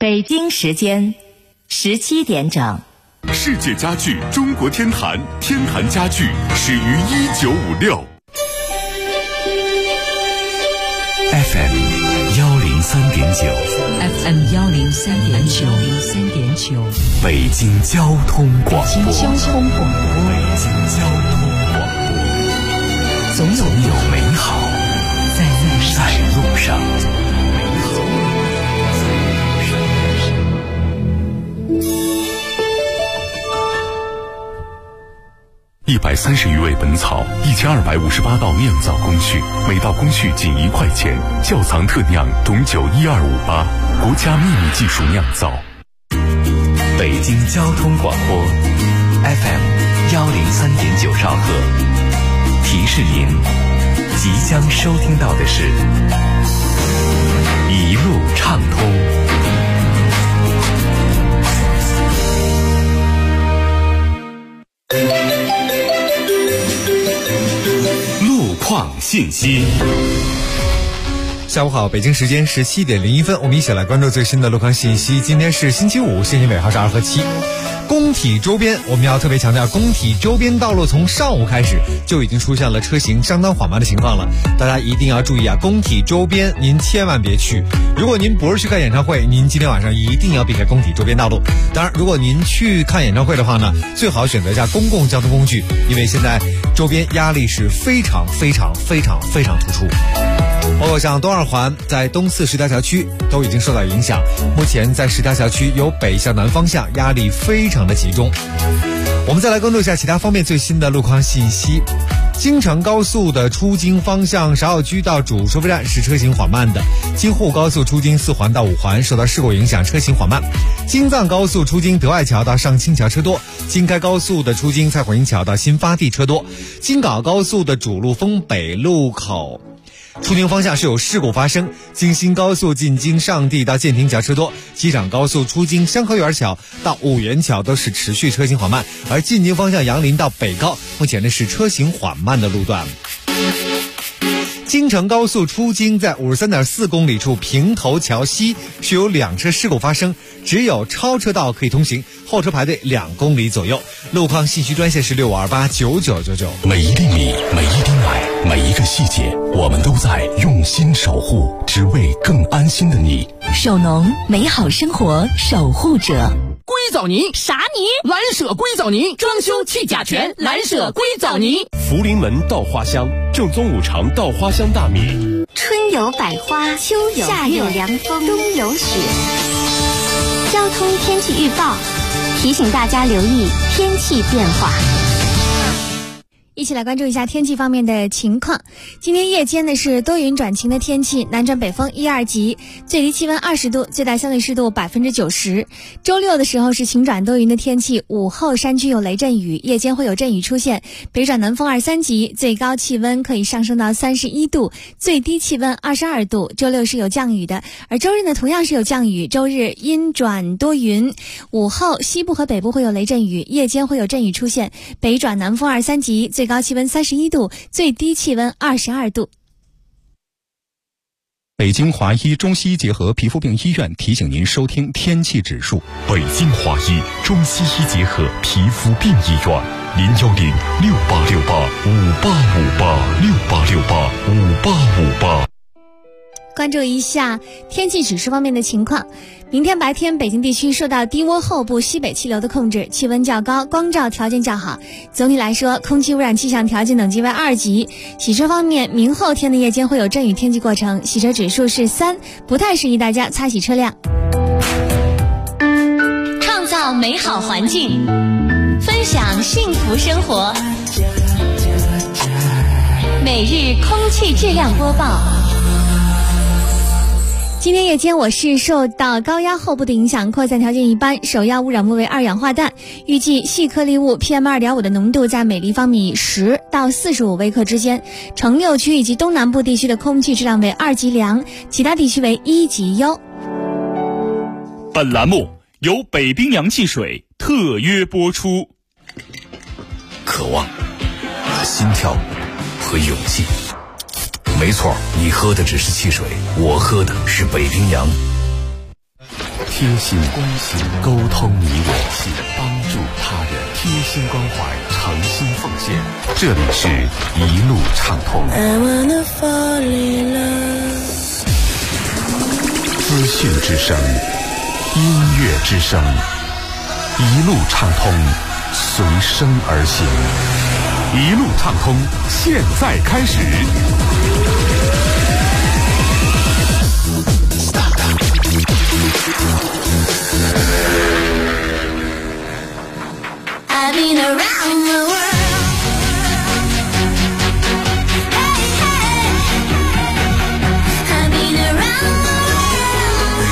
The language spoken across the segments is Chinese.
北京时间17点整。 世界家具中国天坛，天坛家具始于1956。 FM 103.9， 北京交通广播，总有美好在路上。 130余味本草，1258道酿造工序，每道工序仅1块钱。窖藏特酿董酒12588，国家秘密技术酿造。 北京交通广播 FM 103.9兆赫，提示您即将收听到的是一路畅通。 信息。 下午好，北京时间17点01分，我们一起来关注最新的路况信息。今天是星期五，信息尾号是2和7。工体周边，我们要特别强调，工体周边道路从上午开始就已经出现了车行相当缓慢的情况了，大家一定要注意啊！工体周边您千万别去，如果您不是去看演唱会，您今天晚上一定要避开工体周边道路。当然，如果您去看演唱会的话呢，最好选择一下公共交通工具，因为现在周边压力是非常突出。包括像东二环在东四十条桥区都已经受到影响，目前在十条桥区由北向南方向压力非常的集中。我们再来关注一下其他方面最新的路况信息。京承高速的出京方向芍药居到主收费站是车行缓慢的，京沪高速出京4环到5环受到事故影响，车行缓慢。京藏高速出京德爱桥到上清桥车多，京开高速的出京蔡火营桥到新发地车多，京港高速的主路丰北路口出京方向是有事故发生，京新高速进京上地到建亭桥车多，机场高速出京香河园桥到五元桥都是持续车行缓慢，而进京方向杨林到北高目前呢是车行缓慢的路段。京承高速出京在53.4公里处平头桥西是有2车事故发生，只有超车道可以通行，后车排队2公里左右。路况信息专线是65289999。 每一粒米，每一滴奶，每一个细节，我们都在用心守护，只为更安心的你。 首农，美好生活守护者。 硅藻泥啥泥？蓝舍硅藻泥，装修去甲醛，蓝舍硅藻泥。 福临门稻花香，正宗五常稻花香大米。 春有百花，秋有夏有凉风，冬有雪。交通天气预报提醒大家留意天气变化。 一起来关注一下天气方面的情况。今天夜间呢是多云转晴的天气，南转北风1、2级，最低气温20度，最大相对湿度90%。周六的时候是晴转多云的天气，午后山区有雷阵雨，夜间会有阵雨出现，北转南风2、3级，最高气温可以上升到31度，最低气温22度。周六是有降雨的，而周日呢同样是有降雨，周日阴转多云，午后西部和北部会有雷阵雨，夜间会有阵雨出现，北转南风2、3级，最高气温31度，最低气温22度。 北京华医中西医结合皮肤病医院提醒您收听天气指数。 北京华医中西医结合皮肤病医院，01068685858，68685858。 关注一下天气指数方面的情况。明天白天北京地区受到低涡后部西北气流的控制，气温较高，光照条件较好。总体来说，空气污染气象条件等级为2级。洗车方面，明后天的夜间会有阵雨天气过程，洗车指数是3，不太适宜大家擦洗车辆。 创造美好环境，分享幸福生活。每日空气质量播报。 今天夜间我市受到高压后部的影响，扩散条件一般，首要污染物为2氧化氮，预计细颗粒物 PM2.5 的浓度在每立方米10到45微克之间。城六区以及东南部地区的空气质量为2级良，其他地区为1级优。 本栏目由北冰洋汽水特约播出。 渴望、心跳和勇气。没错，你喝的只是汽水，我喝的是北冰洋。 贴心关心，沟通你我，帮助他人，贴心关怀，诚心奉献。这里是一路畅通。资讯之声，音乐之声，一路畅通，随声而行。一路畅通，现在开始。 I've been around the world. Hey, hey. I've been around the world.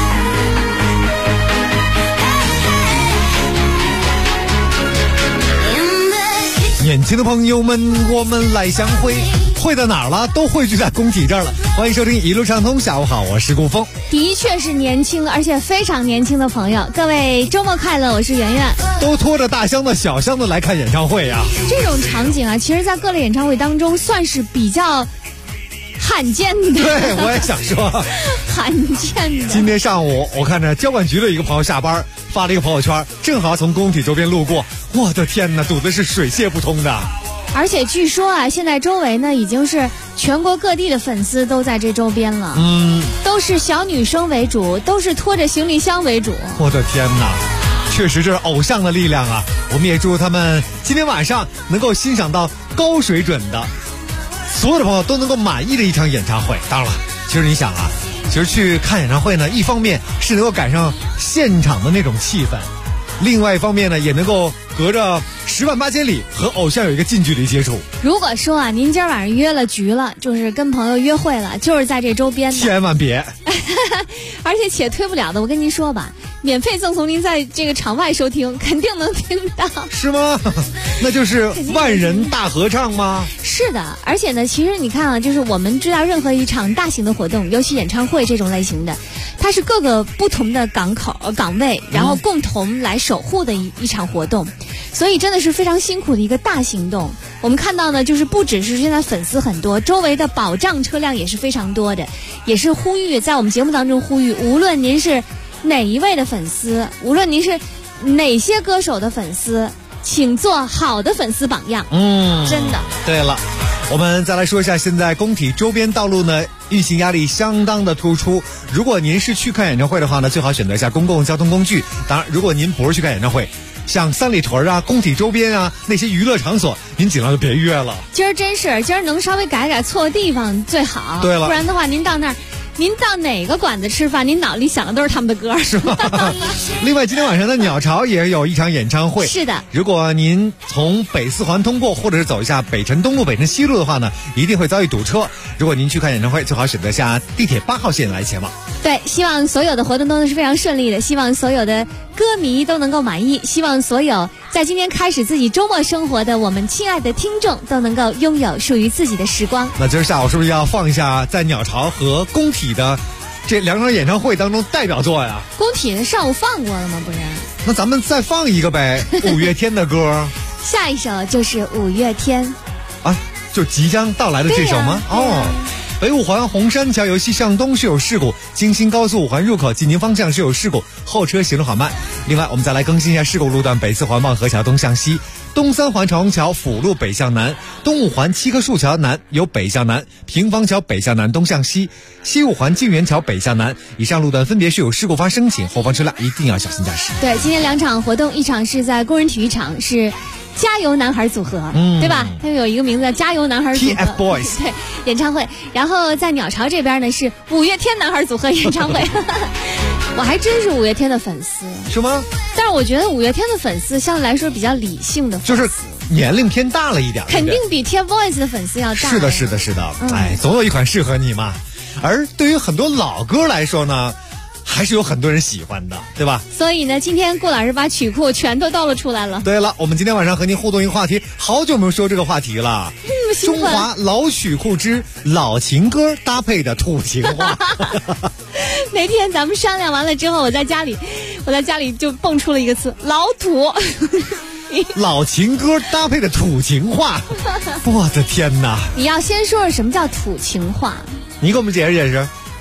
Hey, hey. In the 年轻的朋友们，我们来相会，会到哪儿了？都汇聚在工体这儿了。欢迎收听一路畅通，下午好，我是顾峰。 的确是年轻，而且非常年轻的朋友，各位周末快乐！我是圆圆。 都拖着大箱子小箱子来看演唱会呀。 这种场景啊，其实在各类演唱会当中算是比较罕见的。 对，我也想说罕见的。 今天上午我看着交管局的一个朋友下班发了一个朋友圈，正好从工体周边路过，我的天哪，堵得是水泄不通的。 而且据说啊，现在周围呢已经是全国各地的粉丝都在这周边了。都是小女生为主，都是拖着行李箱为主。 我的天哪，确实这是偶像的力量啊！我们也祝他们今天晚上能够欣赏到高水准的，所有的朋友都能够满意的一场演唱会。当然了，其实你想啊，其实去看演唱会呢，一方面是能够赶上现场的那种气氛，另外一方面呢，也能够隔着10万8千里和偶像有一个近距离接触。 如果说啊，您今儿晚上约了局了，就是跟朋友约会了，就是在这周边的， 千万别。 而且且推不了的，我跟您说吧，免费赠送您在这个场外收听，肯定能听到。 是吗？那就是万人大合唱吗？ 是的，而且呢，其实你看啊，就是我们知道任何一场大型的活动，尤其演唱会这种类型的，它是各个不同的岗位，然后共同来守护的一场活动，所以真的是非常辛苦的一个大行动。我们看到呢，就是不只是现在粉丝很多，周围的保障车辆也是非常多的，也是呼吁在我们节目当中呼吁，无论您是哪一位的粉丝，无论您是哪些歌手的粉丝，请做好的粉丝榜样。真的。 对了，我们再来说一下，现在工体周边道路呢运行压力相当的突出。如果您是去看演唱会的话呢，最好选择一下公共交通工具。当然，如果您不是去看演唱会，像三里屯啊、工体周边啊那些娱乐场所，您尽量就别约了。今儿能稍微改错地方最好。 对了， 不然的话，您到那儿。您到哪个馆子吃饭，您脑里想的都是他们的歌，是吧？ 另外，今天晚上的鸟巢也有一场演唱会。 是的， 如果您从北四环通过，或者是走一下北辰东路、北辰西路的话呢，一定会遭遇堵车。如果您去看演唱会，最好选择下地铁8号线来前往。 对，希望所有的活动都是非常顺利的，希望所有的歌迷都能够满意，希望所有在今天开始自己周末生活的我们亲爱的听众都能够拥有属于自己的时光。 那今儿下午是不是要放一下在鸟巢和工体的这2场演唱会当中代表作呀？ 工体的上午放过了吗？不是？ 那咱们再放一个呗，五月天的歌。 下一首就是五月天啊，就即将到来的这首吗？北五环红山桥由西向东是有事故，京新高速5环入口济宁方向是有事故，后车行动缓慢。另外，我们再来更新一下事故路段：北4环望河桥东向西，东3环长虹桥辅路北向南，东5环七棵树桥南由北向南，平房桥北向南东向西，西5环静园桥北向南。以上路段分别是有事故发生，请后方车辆一定要小心驾驶。 对，今天2场活动，一场是在工人体育场，是加油男孩组合，对吧？他们有一个名字叫加油男孩组合 TF Boys 对演唱会。然后在鸟巢这边呢是五月天男孩组合演唱会。我还真是五月天的粉丝， 是吗？ 但是我觉得五月天的粉丝相对来说比较理性的粉丝， 就是年龄偏大了一点， 肯定比 TFBOYS 的粉丝要大。 是的，是的，是的。哎，总有一款适合你嘛。而对于很多老歌来说呢，还是有很多人喜欢的，对吧？ 所以呢，今天顾老师把曲库全都倒了出来了。 对了，我们今天晚上和您互动一个话题，好久没有说这个话题了。中华老曲库之老情歌搭配的土情话。 那天咱们商量完了之后，我在家里就蹦出了一个词：老土。 老情歌搭配的土情话，我的天哪！ 你要先说说什么叫土情话？ 你给我们解释解释。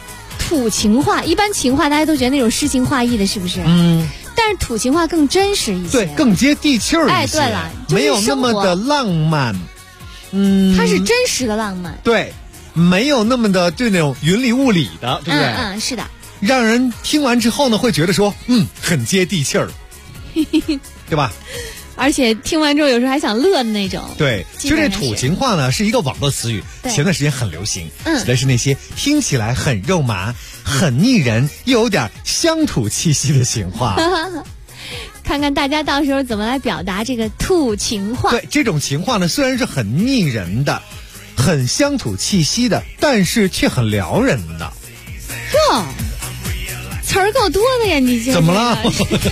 土情话，一般情话大家都觉得那种诗情画意的，是不是？但是土情话更真实一些， 对，更接地气儿一些。 哎，对了， 没有那么的浪漫。 它是真实的浪漫。 对，没有那么的对那种云里雾里的，对不对？ 是的。 让人听完之后呢，会觉得说，很接地气儿，对吧？ 而且听完之后有时候还想乐的那种。 对，就这土情话呢是一个网络词语，前段时间很流行，指的是那些听起来很肉麻、很腻人又有点乡土气息的情话。 看看大家到时候怎么来表达这个土情话。 对，这种情话呢虽然是很腻人的、很乡土气息的，但是却很撩人的。 哟，词儿够多的呀，你这怎么了？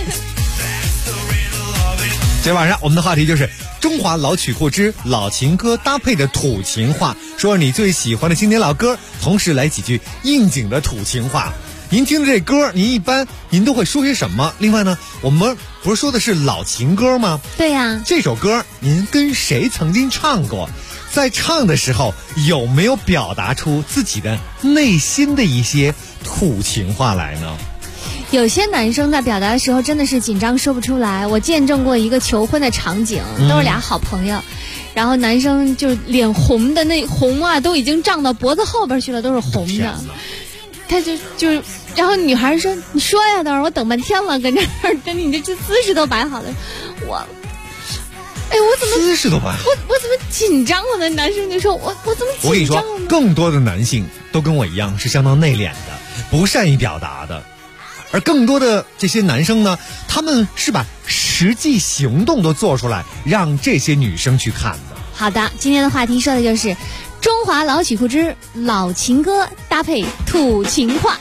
今天晚上我们的话题就是中华老曲库之老情歌搭配的土情话，说你最喜欢的经典老歌，同时来几句应景的土情话。您听这歌，您都会说些什么？另外呢，我们不是说的是老情歌吗？ 对呀。 这首歌您跟谁曾经唱过？在唱的时候有没有表达出自己的内心的一些土情话来呢？ 有些男生在表达的时候真的是紧张说不出来。我见证过一个求婚的场景，都是俩好朋友，然后男生就脸红的那红啊，都已经胀到脖子后边去了，都是红的。他就然后女孩说：“你说呀，等会儿我等半天了，跟这儿跟你这姿势都摆好了，我怎么姿势都摆好？ 我怎么紧张了呢？”男生就说：“我怎么紧张了呢？” 我跟你说，更多的男性都跟我一样是相当内敛的，不善于表达的。而更多的这些男生呢，他们是把实际行动都做出来，让这些女生去看的。 好的，今天的话题说的就是中华老曲库之老情歌搭配土情话。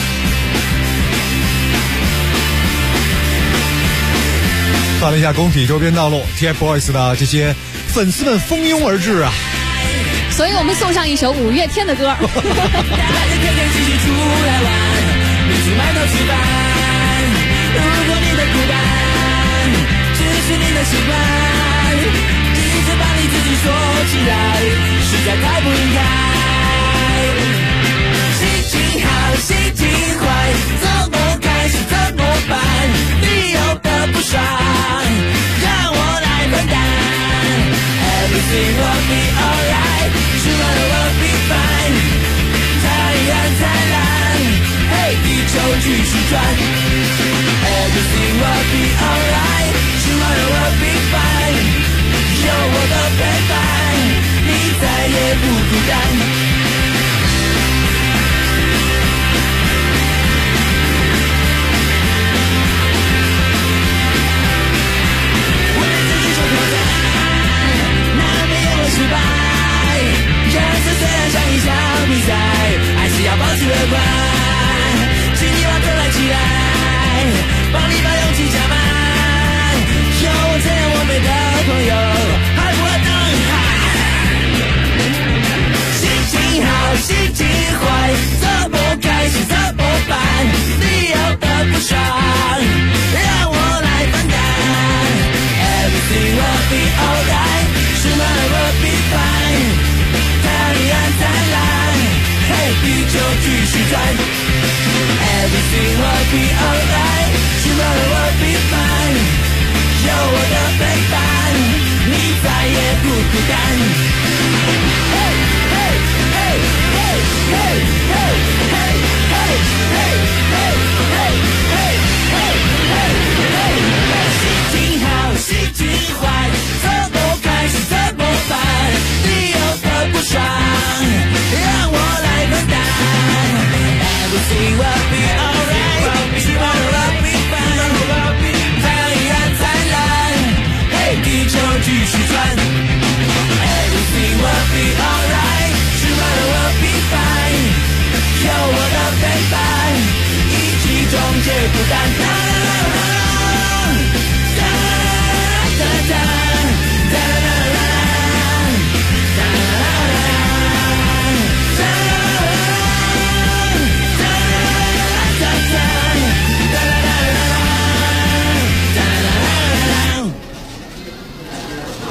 看了一下工体周边道路 TFBOYS 的这些粉丝们蜂拥而至啊， 所以我们送上一首五月天的歌。 埋头吃饭，如果你的孤单只是你的习惯，一直把你自己锁起来，实在太不应该。心情好，心情坏，怎么开始怎么办？你有的不爽，让我来分担。Everything will be alright, tomorrow will be fine。太阳灿烂。地球继续转 Everything will be alright Tomorrow will be fine 有我的陪伴你再也不孤单为自己做挑战难免也会失败人生虽然像一场比赛还是要保持乐观起来，帮你把勇气加满。有我这样完美的朋友，还不会等心情好，心情坏，怎么开始怎么办？你有的不爽，让我来分担。Everything will be alright, tomorrow will be fine。太阳灿烂，嘿，地球继续转。Everything will be alright, tomorrow will be fine 有我的陪伴，你再也不孤单 Hey, hey, hey, hey, hey, hey, hey, hey, hey, hey, hey, hey, hey, hey, hey 心情好，心情坏，怎么开始怎么办？你有的不爽，让我来分担Everything will be alright, tomorrow will be fine 太阳灿烂，嘿，地球继续转 Everything will be alright, tomorrow will be fine 有我的陪伴，一起终结孤单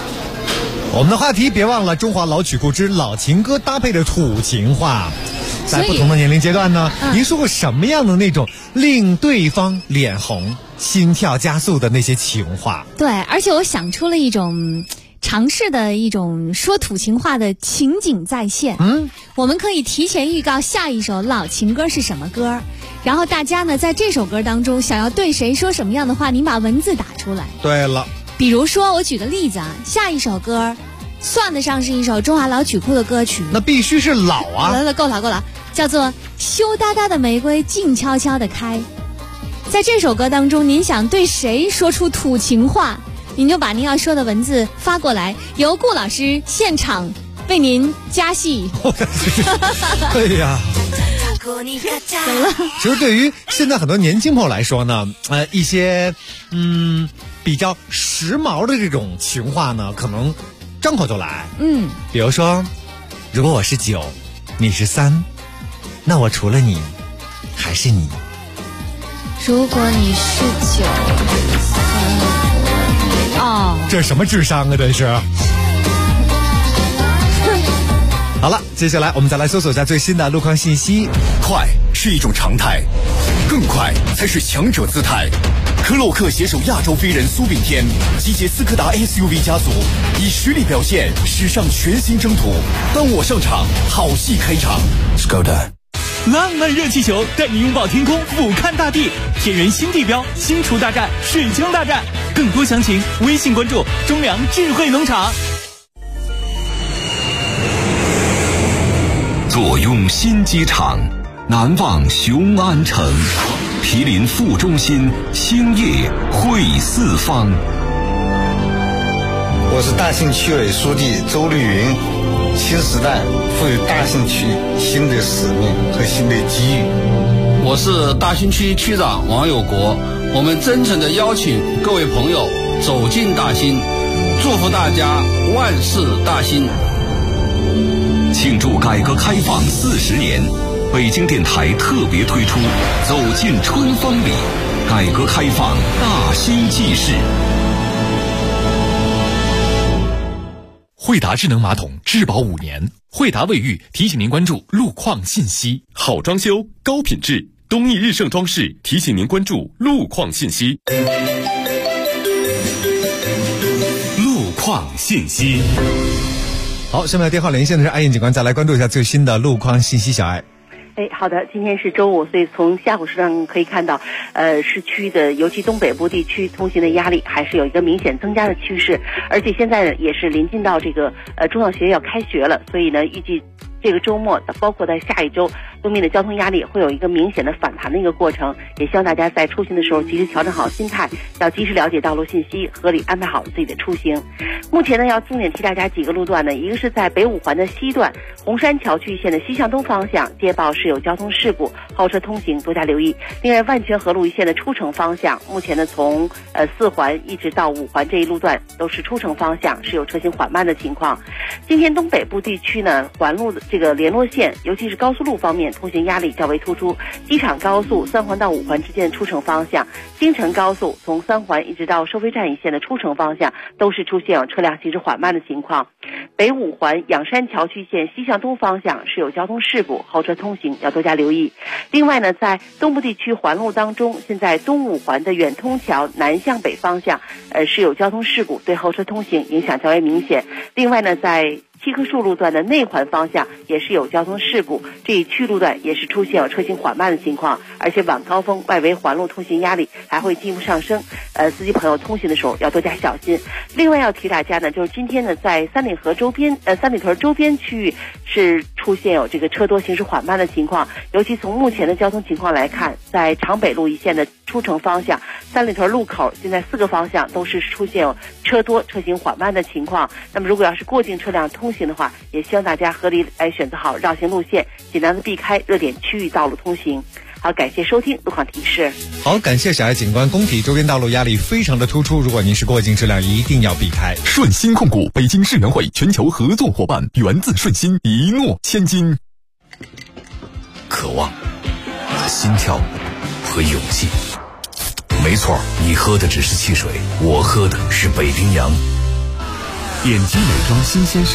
我们的话题别忘了中华老曲库之老情歌搭配的土情话。 在不同的年龄阶段呢，您说过什么样的那种令对方脸红、心跳加速的那些情话？ 对，而且我想出了一种尝试的一种说土情话的情景再现。我们可以提前预告下一首老情歌是什么歌，然后大家呢在这首歌当中想要对谁说什么样的话，您把文字打出来。 对了， 比如说我举个例子啊，下一首歌算得上是一首中华老曲库的歌曲， 那必须是老啊。 够了，叫做《羞答答的玫瑰静悄悄地开》。在这首歌当中，您想对谁说出土情话，您就把您要说的文字发过来，由顾老师现场为您加戏。 哎呀，怎么了？其实对于现在很多年轻朋友来说呢，一些比较时髦的这种情话呢，可能张口就来。比如说，如果我是9，你是3，那我除了你还是你。 如果你是9， 这什么智商啊，真是。好了，接下来我们再来搜索一下最新的路况信息。 快是一种常态，更快才是强者姿态。科洛克携手亚洲飞人苏炳添，集结斯柯达 SUV 家族，以实力表现史上全新征途。当我上场，好戏开场。Skoda。 浪漫热气球带你拥抱天空，俯瞰大地，天人新地标，新厨大战，水枪大战。更多详情，微信关注中粮智慧农场。 坐拥新机场，难忘雄安城，毗邻副中心，兴业汇四方。 我是大兴区委书记周绿云。新时代赋予大兴区新的使命和新的机遇。 我是大兴区区长王有国，我们真诚地邀请各位朋友走进大兴，祝福大家万事大兴。 庆祝改革开放40年，北京电台特别推出《走进春风里》，改革开放大兴纪事。 惠达智能马桶质保5年，惠达卫浴提醒您关注路况信息。好装修，高品质，东义日盛装饰提醒您关注路况信息。路况信息。 好，下面的电话连线的是爱燕警官，再来关注一下最新的路况信息。小爱。 好的，今天是周5，所以从下午时段可以看到，市区的尤其东北部地区通行的压力还是有一个明显增加的趋势，而且现在呢也是临近到这个中小学要开学了，所以呢预计这个周末包括在下一周，路面的交通压力会有一个明显的反弹的一个过程，也希望大家在出行的时候及时调整好心态，要及时了解道路信息，合理安排好自己的出行。目前呢要重点提大家几个路段呢，一个是在北五环的西段红山桥区线的西向东方向接报是有交通事故，后车通行多加留意。另外万泉河路一线的出城方向，目前呢从4环一直到5环这一路段都是出城方向是有车行缓慢的情况。今天东北部地区呢环路的这个联络线，尤其是高速路方面通行压力较为突出，机场高速3环到5环之间的出城方向，京承高速从3环一直到收费站一线的出城方向都是出现有车辆行驶缓慢的情况。北五环仰山桥区线西向东方向是有交通事故，后车通行要多加留意。另外呢，在东部地区环路当中，现在东五环的远通桥南向北方向是有交通事故，对后车通行影响较为明显。另外呢，在七棵树路段的内环方向也是有交通事故，这一区路段也是出现有车行缓慢的情况，而且晚高峰外围环路通行压力还会进一步上升，司机朋友通行的时候要多加小心。另外要提大家呢，就是今天呢在三里屯周边区域是出现有这个车多行驶缓慢的情况，尤其从目前的交通情况来看，在长北路一线的出城方向，三里屯路口现在4个方向都是出现有车多车行缓慢的情况。那么如果要是过境车辆通行的话，也希望大家合理来选择好绕行路线，尽量的避开热点区域道路通行。好，感谢收听路况提示。 好，感谢小爱警官。工体周边道路压力非常的突出，如果您是过境车辆，一定要避开。 顺心控股北京世能会全球合作伙伴，源自顺心，一诺千金。 渴望、心跳和勇气。没错，你喝的只是汽水，我喝的是北冰洋。 点击美妆新鲜事，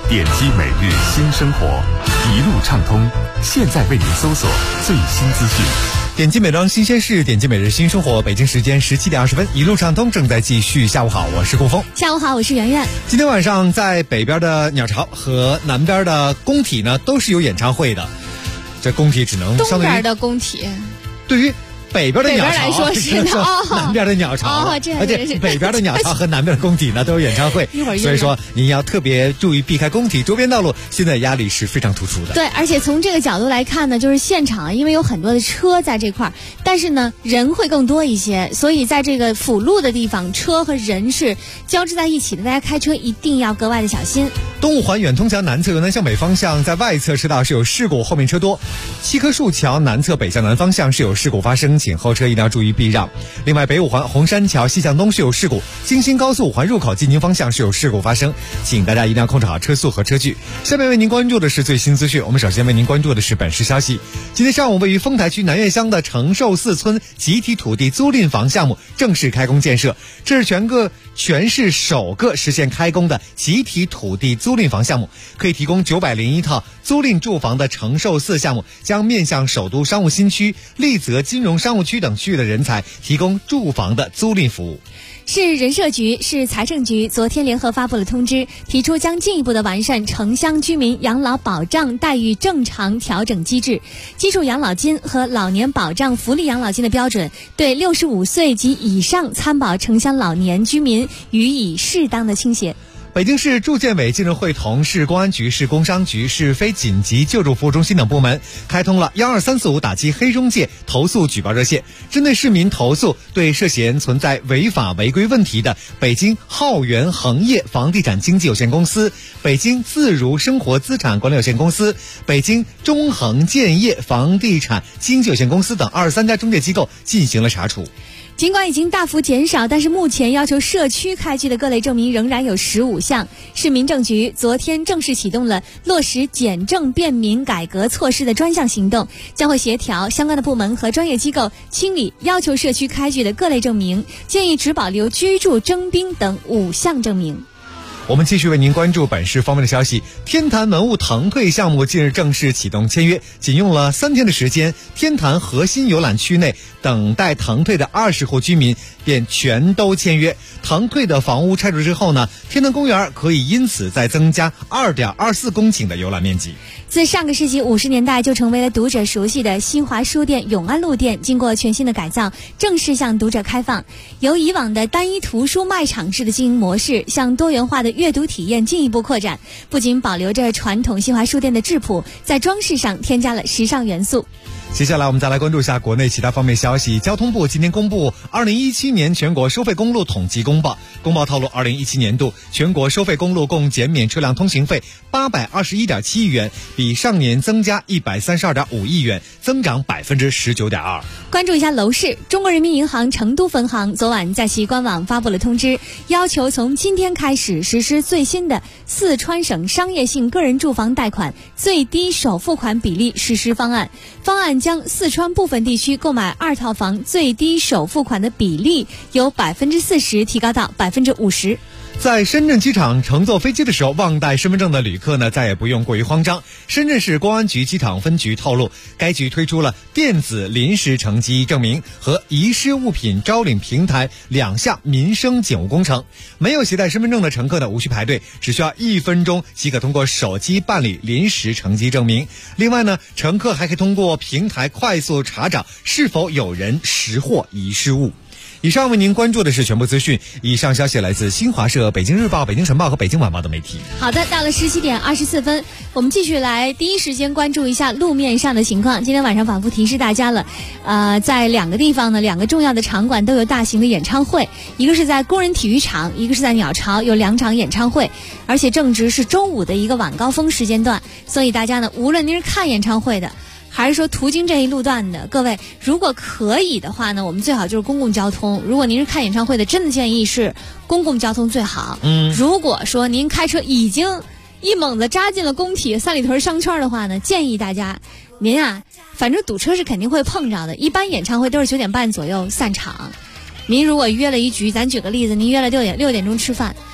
点击每日新生活，一路畅通。现在为您搜索最新资讯。 点击每桩新鲜事，点击每日新生活。北京时间17点20分，一路畅通正在继续。下午好，我是顾峰。 下午好，我是圆圆。 今天晚上在北边的鸟巢和南边的工体呢，都是有演唱会的。这工体只能相对于东边的工体， 对于北边的鸟巢来说是南边的鸟巢，而且北边的鸟巢和南边的工体呢都有演唱会，所以说您要特别注意避开工体周边道路，现在压力是非常突出的。 对，而且从这个角度来看呢，就是现场因为有很多的车在这块儿，但是呢人会更多一些，所以在这个辅路的地方，车和人是交织在一起的，大家开车一定要格外的小心。 东五环远通桥南侧由南向北方向，在外侧车道是有事故，后面车多。七棵树桥南侧北向南方向是有事故发生，请后车一定要注意避让。另外，北五环红山桥西向东是有事故，京新高速五环入口进京方向是有事故发生，请大家一定要控制好车速和车距。下面为您关注的是最新资讯，我们首先为您关注的是本市消息。今天上午，位于丰台区南岳乡的承寿寺村集体土地租赁房项目正式开工建设，这是全市首个实现开工的集体土地租赁房项目，可以提供901套租赁住房的承寿寺项目，将面向首都商务新区、丽泽金融商务区等区域的人才提供住房的租赁服务。 市人社局、市财政局昨天联合发布了通知，提出将进一步的完善城乡居民养老保障待遇正常调整机制，基础养老金和老年保障福利养老金的标准对65岁及以上参保城乡老年居民予以适当的倾斜。 北京市住建委近日会同市公安局、市工商局、市非紧急救助服务中心等部门，开通了12345打击黑中介投诉举报热线，针对市民投诉对涉嫌存在违法违规问题的北京浩源恒业房地产经纪有限公司、北京自如生活资产管理有限公司、北京中恒建业房地产经纪有限公司等23家中介机构进行了查处。 尽管已经大幅减少，但是目前要求社区开具的各类证明仍然有15项。市民政局昨天正式启动了落实简政便民改革措施的专项行动，将会协调相关的部门和专业机构清理要求社区开具的各类证明，建议只保留居住、征兵等5项证明。 我们继续为您关注本市方面的消息。天坛文物腾退项目近日正式启动签约，仅用了3天的时间，天坛核心游览区内等待腾退的20户居民便全都签约。腾退的房屋拆除之后呢，天坛公园可以因此再增加2.24公顷的游览面积。 自上个世纪50年代就成为了读者熟悉的新华书店永安路店，经过全新的改造，正式向读者开放。由以往的单一图书卖场式的经营模式，向多元化的阅读体验进一步扩展，不仅保留着传统新华书店的质朴，在装饰上添加了时尚元素。 接下来我们再来关注一下国内其他方面消息。交通部今天公布2017年全国收费公路统计公报，公报透露2017年度全国收费公路共减免车辆通行费821.7亿元，比上年增加132.5亿元，增长19.2%。 关注一下楼市，中国人民银行成都分行昨晚在其官网发布了通知，要求从今天开始实施最新的四川省商业性个人住房贷款最低首付款比例实施方案。方案将四川部分地区购买2套房最低首付款的比例由40%提高到50%。 在深圳机场乘坐飞机的时候忘带身份证的旅客呢，再也不用过于慌张。深圳市公安局机场分局透露，该局推出了电子临时乘机证明和遗失物品招领平台2项民生警务工程。没有携带身份证的乘客呢，无需排队，只需要1分钟即可通过手机办理临时乘机证明。另外呢，乘客还可以通过平台快速查找是否有人拾获遗失物。以上为您关注的是全部资讯，以上消息来自新华社、北京日报、北京晨报和北京晚报的媒体。 好的，到了17点24分，我们继续来第一时间关注一下路面上的情况。今天晚上反复提示大家了，在2个地方呢，2个重要的场馆都有大型的演唱会，一个是在工人体育场，一个是在鸟巢，有2场演唱会，而且正值是中午的一个晚高峰时间段，所以大家呢，无论您是看演唱会的，还是说途经这一路段的各位，如果可以的话呢，我们最好就是公共交通。如果您是看演唱会的，真的建议是公共交通最好。如果说您开车已经一猛子扎进了工体三里屯商圈的话呢，建议大家您啊，反正堵车是肯定会碰着的。一般演唱会都是9点半左右散场，您如果约了一局，咱举个例子，您约了6点钟吃饭，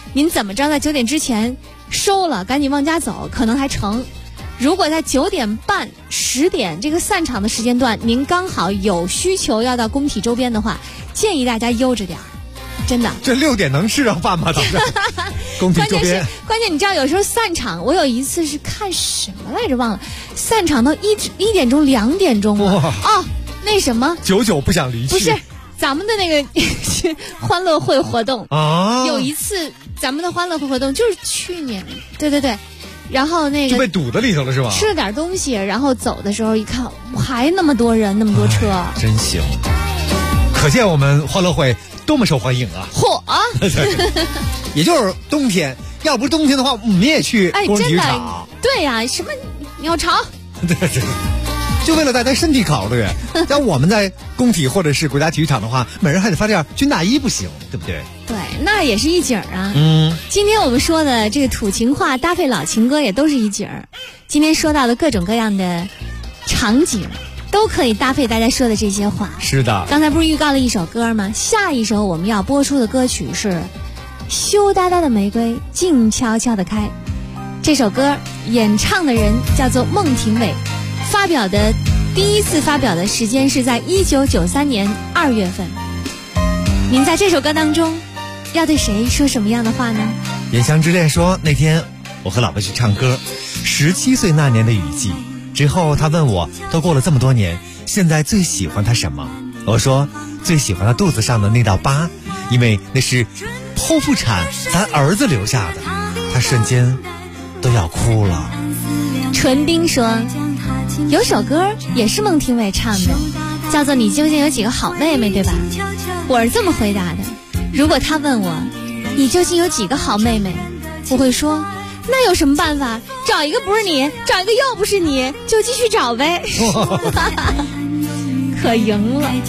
您怎么着在9点之前收了，赶紧往家走，可能还成。如果在9点半、10点这个散场的时间段，您刚好有需求要到工体周边的话，建议大家悠着点儿，真的。 这6点能吃上饭吗？工体周边。 关键你知道，有时候散场，我有一次是看什么来着忘了，散场到1点钟、2点钟了。哦，那什么， 久久不想离去。 不是。咱们的那个欢乐会活动啊， 有一次咱们的欢乐会活动就是去年，对，然后那个就被堵在里头了是吧？ 吃了点东西，然后走的时候一看，还那么多人，那么多车， 真行！可见我们欢乐会多么受欢迎啊！ 嚯！ 也就是冬天，要不是冬天的话，我们也去工体育场。 对呀，什么鸟巢？ 对。就为了大家身体考虑，像我们在工体或者是国家体育场的话，每人还得发件军大衣，不行，对不对？ 对，那也是一景啊。今天我们说的这个土情话搭配老情歌也都是一景。今天说到的各种各样的场景，都可以搭配大家说的这些话。 是的。 刚才不是预告了一首歌吗？下一首我们要播出的歌曲是《羞答答的玫瑰静悄悄地开》。这首歌演唱的人叫做孟庭苇。第一次发表的时间是在1993年2月份。您在这首歌当中要对谁说什么样的话呢？ 言香之恋说，那天我和老婆去唱歌，17岁那年的雨季之后，他问我都过了这么多年，现在最喜欢他什么？我说最喜欢他肚子上的那道疤，因为那是剖腹产咱儿子留下的。他瞬间都要哭了。 纯冰说，有首歌也是孟庭苇唱的，叫做《你究竟有几个好妹妹》，对吧？我是这么回答的，如果他问我你究竟有几个好妹妹，我会说那有什么办法，找一个不是你，找一个又不是你，就继续找呗。可赢了。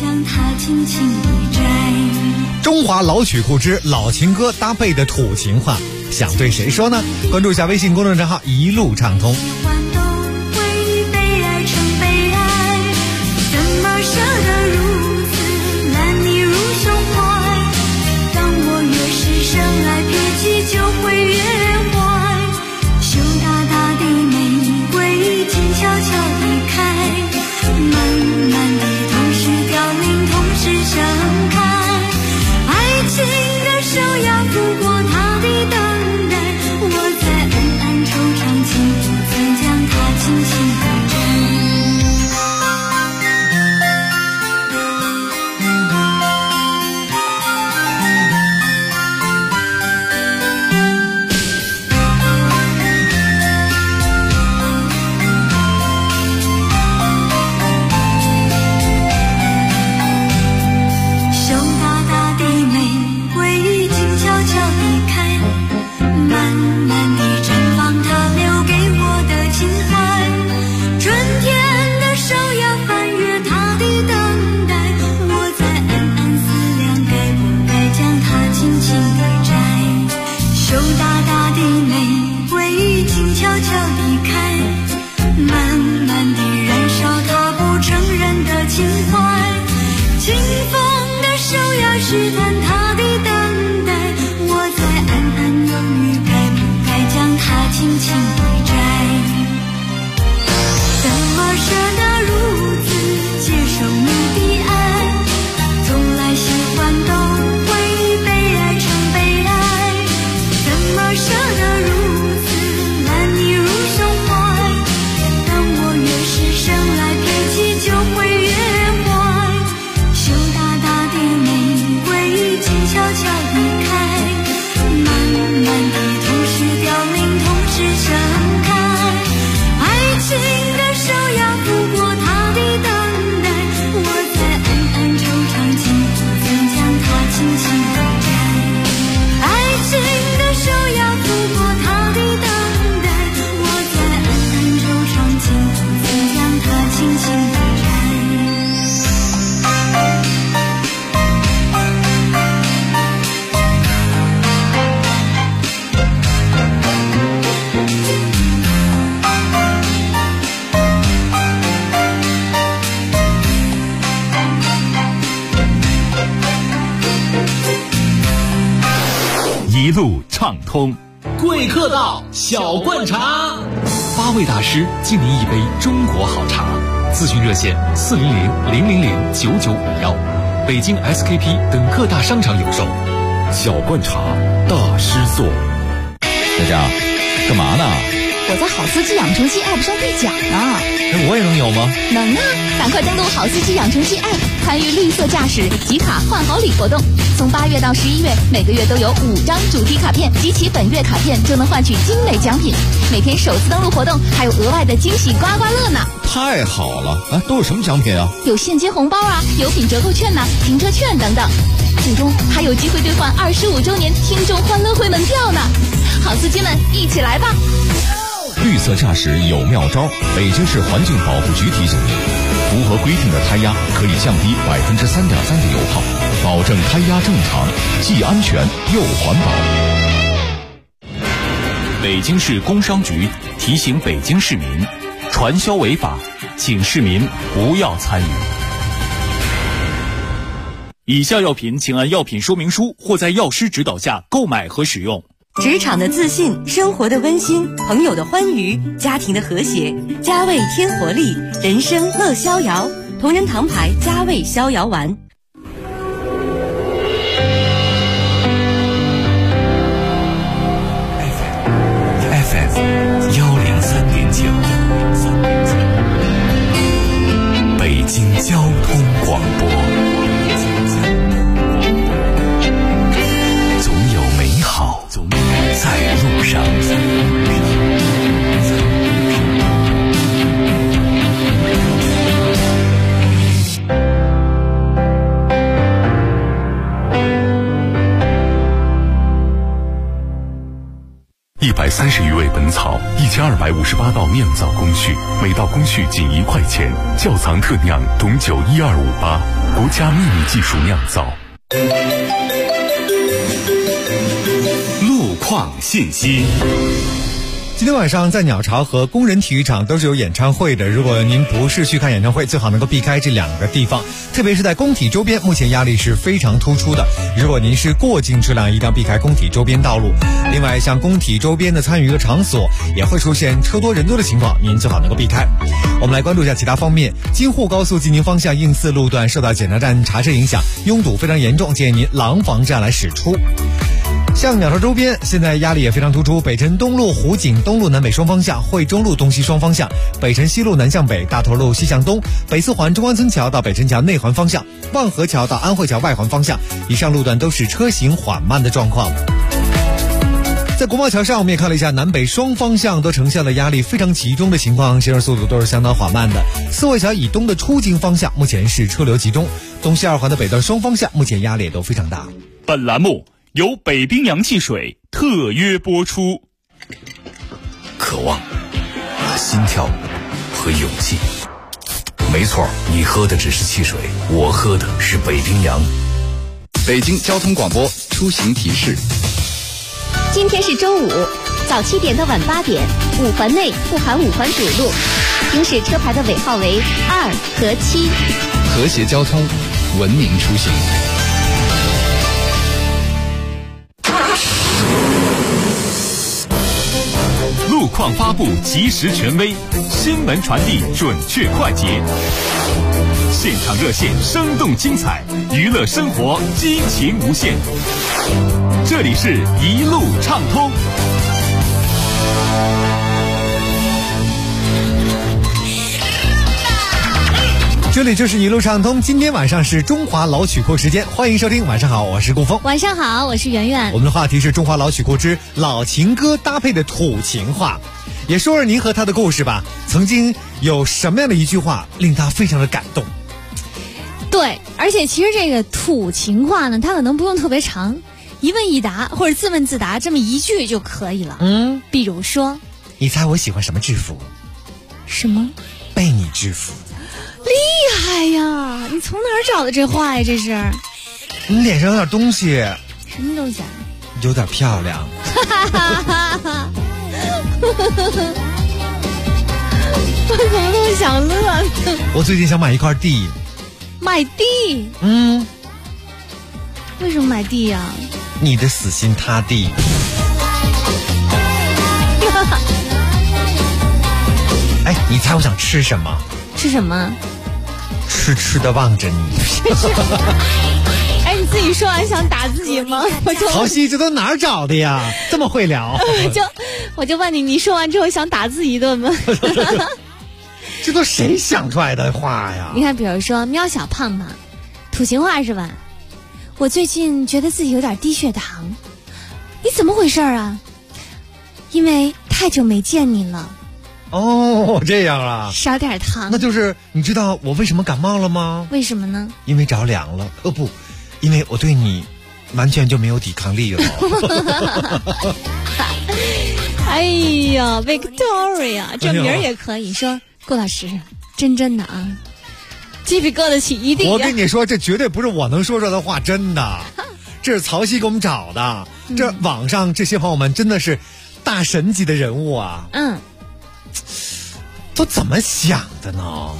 中华老曲库之老情歌搭配的土情话，想对谁说呢？关注一下微信公众账号一路畅通。 舍得如此揽你入胸怀，当我越是生来脾气就会越坏，羞答答的玫瑰静悄悄地开，慢慢地同时凋零同时盛开，爱情的手要拂过它的等待，我在暗暗惆怅，情不自将它轻轻地摘。试探他的等待，我在暗暗犹豫，该不该将它轻轻地摘？怎么舍得如此接受你的爱？从来喜欢都会被爱成被爱，怎么舍得如此揽你入胸怀？当我越是生来脾气就会越坏，羞答答的玫瑰静悄悄一路畅通。 贵客到，小灌茶 ，8位大师敬您一杯中国好茶。咨询热线400-000-9951，北京 SKP 等各大商场有售。小灌茶大师座。 佳佳，干嘛呢？ 我在好司机养成系 App 上兑奖呢。 我也能有吗？ 能啊！赶快登录好司机养成系 App， 参与绿色驾驶集卡换好礼活动。从8月到11月，每个月都有5张主题卡片，集齐本月卡片就能换取精美奖品。每天首次登录活动还有额外的惊喜刮刮乐呢！ 太好了！都有什么奖品啊？ 有现金红包啊，油品折扣券呐，停车券等等。最终还有机会兑换25周年听众欢乐会门票呢！好司机们，一起来吧！ 绿色驾驶有妙招，北京市环境保护局提醒您，符合规定的胎压可以降低3.3%的油耗，保证胎压正常，既安全又环保。 北京市工商局提醒北京市民，传销违法，请市民不要参与。以下药品请按药品说明书或在药师指导下购买和使用。 职场的自信，生活的温馨，朋友的欢愉，家庭的和谐，佳味添活力，人生乐逍遥。同仁堂牌佳味逍遥丸。 FM 103.9，北京交通广播。总有美好在路上。 130余味本草，1258道酿造工序，每道工序仅1块钱。窖藏特酿董酒12588，国家秘密技术酿造。 路况信息。 今天晚上在鸟巢和工人体育场都是有演唱会的，如果您不是去看演唱会，最好能够避开这2个地方，特别是在工体周边，目前压力是非常突出的。如果您是过境车辆，一定要避开工体周边道路。另外，像工体周边的参与的场所也会出现车多人多的情况，您最好能够避开。我们来关注一下其他方面。京沪高速济宁方向应四路段受到检查站查车影响，拥堵非常严重，建议您廊坊站来驶出。像鸟巢周边现在压力也非常突出，北辰东路、湖景东路南北双方向，惠中路东西双方向，北辰西路南向北，大头路西向东，北四环中关村桥到北辰桥内环方向，望河桥到安慧桥外环方向，以上路段都是车行缓慢的状况。在国贸桥上，我们也看了一下南北双方向都呈现了压力非常集中的情况，行驶速度都是相当缓慢的。四惠桥以东的出京方向目前是车流集中，东西2环的北段双方向目前压力也都非常大。 本栏目由北冰洋汽水特约播出。 渴望、心跳和勇气，没错，你喝的只是汽水，我喝的是北冰洋。 北京交通广播出行提示。 今天是周五，早7点到晚8点，5环内不含5环主路，行驶车牌的尾号为2和7。 和谐交通，文明出行。 路况发布及时权威，新闻传递准确快捷，现场热线生动精彩，娱乐生活激情无限。这里是一路畅通。 这里就是一路畅通，今天晚上是中华老曲库时间，欢迎收听。晚上好，我是顾峰。 晚上好，我是圆圆。 我们的话题是中华老曲库之老情歌搭配的土情话，也说说您和他的故事吧。曾经有什么样的一句话令他非常的感动？ 对，而且其实这个土情话呢，它可能不用特别长，一问一答或者自问自答这么一句就可以了。比如说， 你猜我喜欢什么制服？ 什么？ 被你制服。 厉害呀！你从哪儿找的这话呀？这是你脸上有点东西。 什么东西啊？ 有点漂亮。 我怎么那么想乐呢？ 我最近想买一块地。 买地？为什么买地呀？ 你的死心塌地。哎，你猜我想吃什么？ 吃什么？ 吃的望着你。 哎，你自己说完想打自己吗？ 豪西，这都哪儿找的呀？这么会聊。 我就问你，你说完之后想打自己一顿吗？ 这都谁想出来的话呀？ 你看，比如说喵小胖胖，土情话是吧？我最近觉得自己有点低血糖，你怎么回事啊？因为太久没见你了。 哦，这样啊， 少点糖。 那就是你知道我为什么感冒了吗？ 为什么呢？ 因为着凉了。不，因为我对你完全就没有抵抗力了。 哎呀 ，Victoria， 这名儿也可以说。顾老师，真的啊，鸡皮疙瘩起，一定。 我跟你说，这绝对不是我能说出来的话，真的，这是曹曦给我们找的。这网上这些朋友们真的是大神级的人物啊。都怎么想的呢？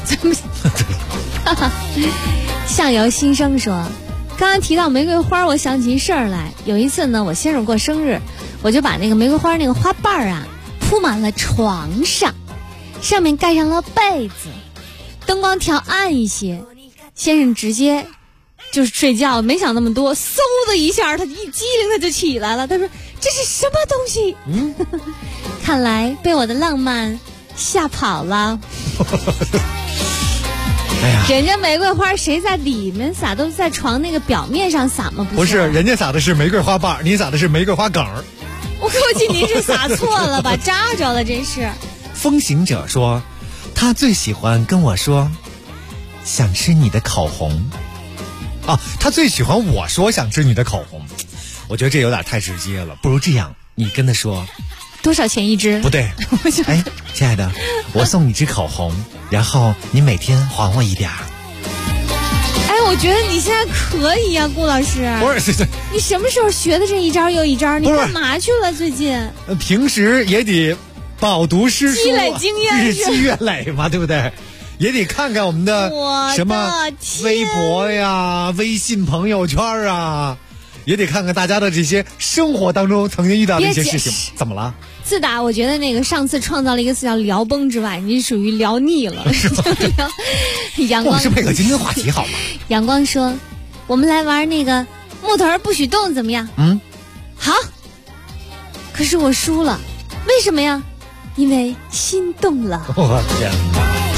相由心生说，刚刚提到玫瑰花，我想起一事儿来。有一次呢，我先生过生日，我就把那个玫瑰花那个花瓣啊铺满了床上，上面盖上了被子，灯光调暗一些，先生直接就是睡觉，没想那么多，嗖的一下他一激灵他就起来了，他说这是什么东西？看来被我的浪漫吓跑了。 哎呀， 人家玫瑰花谁在里面撒，都在床那个表面上撒吗？ 不是，人家撒的是玫瑰花瓣，你撒的是玫瑰花梗儿。 我估计您是撒错了吧，扎着了，真是。 风行者说，他最喜欢跟我说想吃你的口红啊，他最喜欢我说想吃你的口红。我觉得这有点太直接了，不如这样，你跟他说多少钱一支？ 不对，哎，亲爱的，我送你支口红，然后你每天还我一点。 哎，我觉得你现在可以呀，顾老师。 不是， 你什么时候学的这一招又一招？你干嘛去了最近？ 平时也得饱读诗书， 积累经验， 日积月累嘛，对不对？也得看看我们的什么微博呀、微信朋友圈啊。也得看看大家的这些生活当中曾经遇到的一些事情。怎么了？ 自打我觉得那个上次创造了一个词叫聊崩之外，你属于聊腻了。阳光， 我是配合今天的话题好吗？ 阳光说，我们来玩那个木头儿不许动怎么样？好。可是我输了，为什么呀？因为心动了。 我天哪！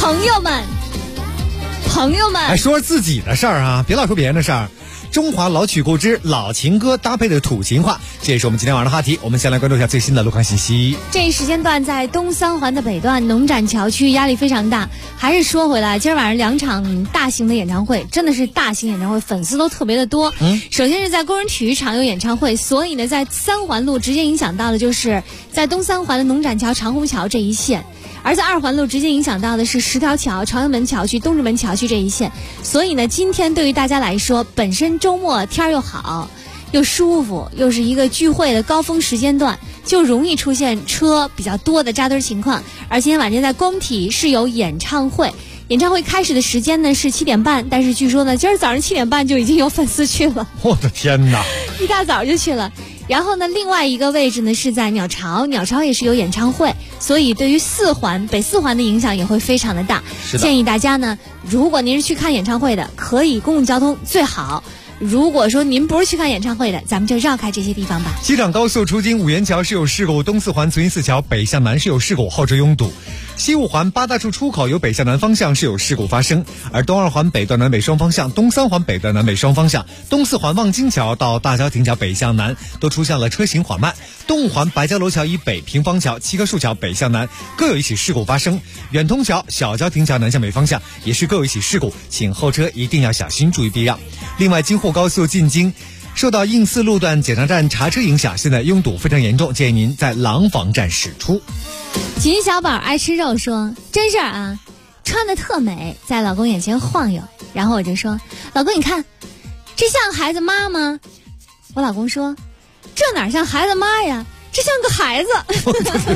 朋友们， 哎，说自己的事儿啊，别老说别人的事儿。中华老曲故之老情歌搭配的土情话，这也是我们今天晚上的话题。我们先来关注一下最新的路况信息。 这一时间段在东三环的北段农展桥区压力非常大。还是说回来，今儿晚上2场大型的演唱会，真的是大型演唱会，粉丝都特别的多。首先是在工人体育场有演唱会，所以呢，在3环路直接影响到的就是在东三环的农展桥、长虹桥这一线。而在2环路直接影响到的是10条桥、朝阳门桥区、东直门桥区这一线，所以呢，今天对于大家来说，本身周末天儿又好，又舒服，又是一个聚会的高峰时间段，就容易出现车比较多的扎堆情况。而今天晚间在工体是有演唱会，演唱会开始的时间呢是7点半，但是据说呢，今儿早上7点半就已经有粉丝去了。 我的天哪！ 一大早就去了。然后呢，另外一个位置呢是在鸟巢，鸟巢也是有演唱会，所以对于北4环的影响也会非常的大。建议大家呢，如果您是去看演唱会的，可以公共交通最好。如果说您不是去看演唱会的，咱们就绕开这些地方吧。 机场高速出京五元桥是有事故，东4环慈云寺桥北向南是有事故，后车拥堵。西5环八大处出口由北向南方向是有事故发生，而东2环北段南北双方向、东3环北段南北双方向、东4环望京桥到大郊亭桥北向南都出现了车行缓慢。东5环白蕉楼桥以北平方桥、七棵树桥北向南各有一起事故发生，远通桥、小郊亭桥南向北方向也是各有一起事故，请后车一定要小心，注意避让。另外，京沪高速进京受到应4路段检查站查车影响，现在拥堵非常严重，建议您在廊坊站驶出。 秦小宝爱吃肉说，真事儿啊，穿得特美，在老公眼前晃悠，然后我就说，老公你看这像孩子妈吗？我老公说，这哪像孩子妈呀，这像个孩子。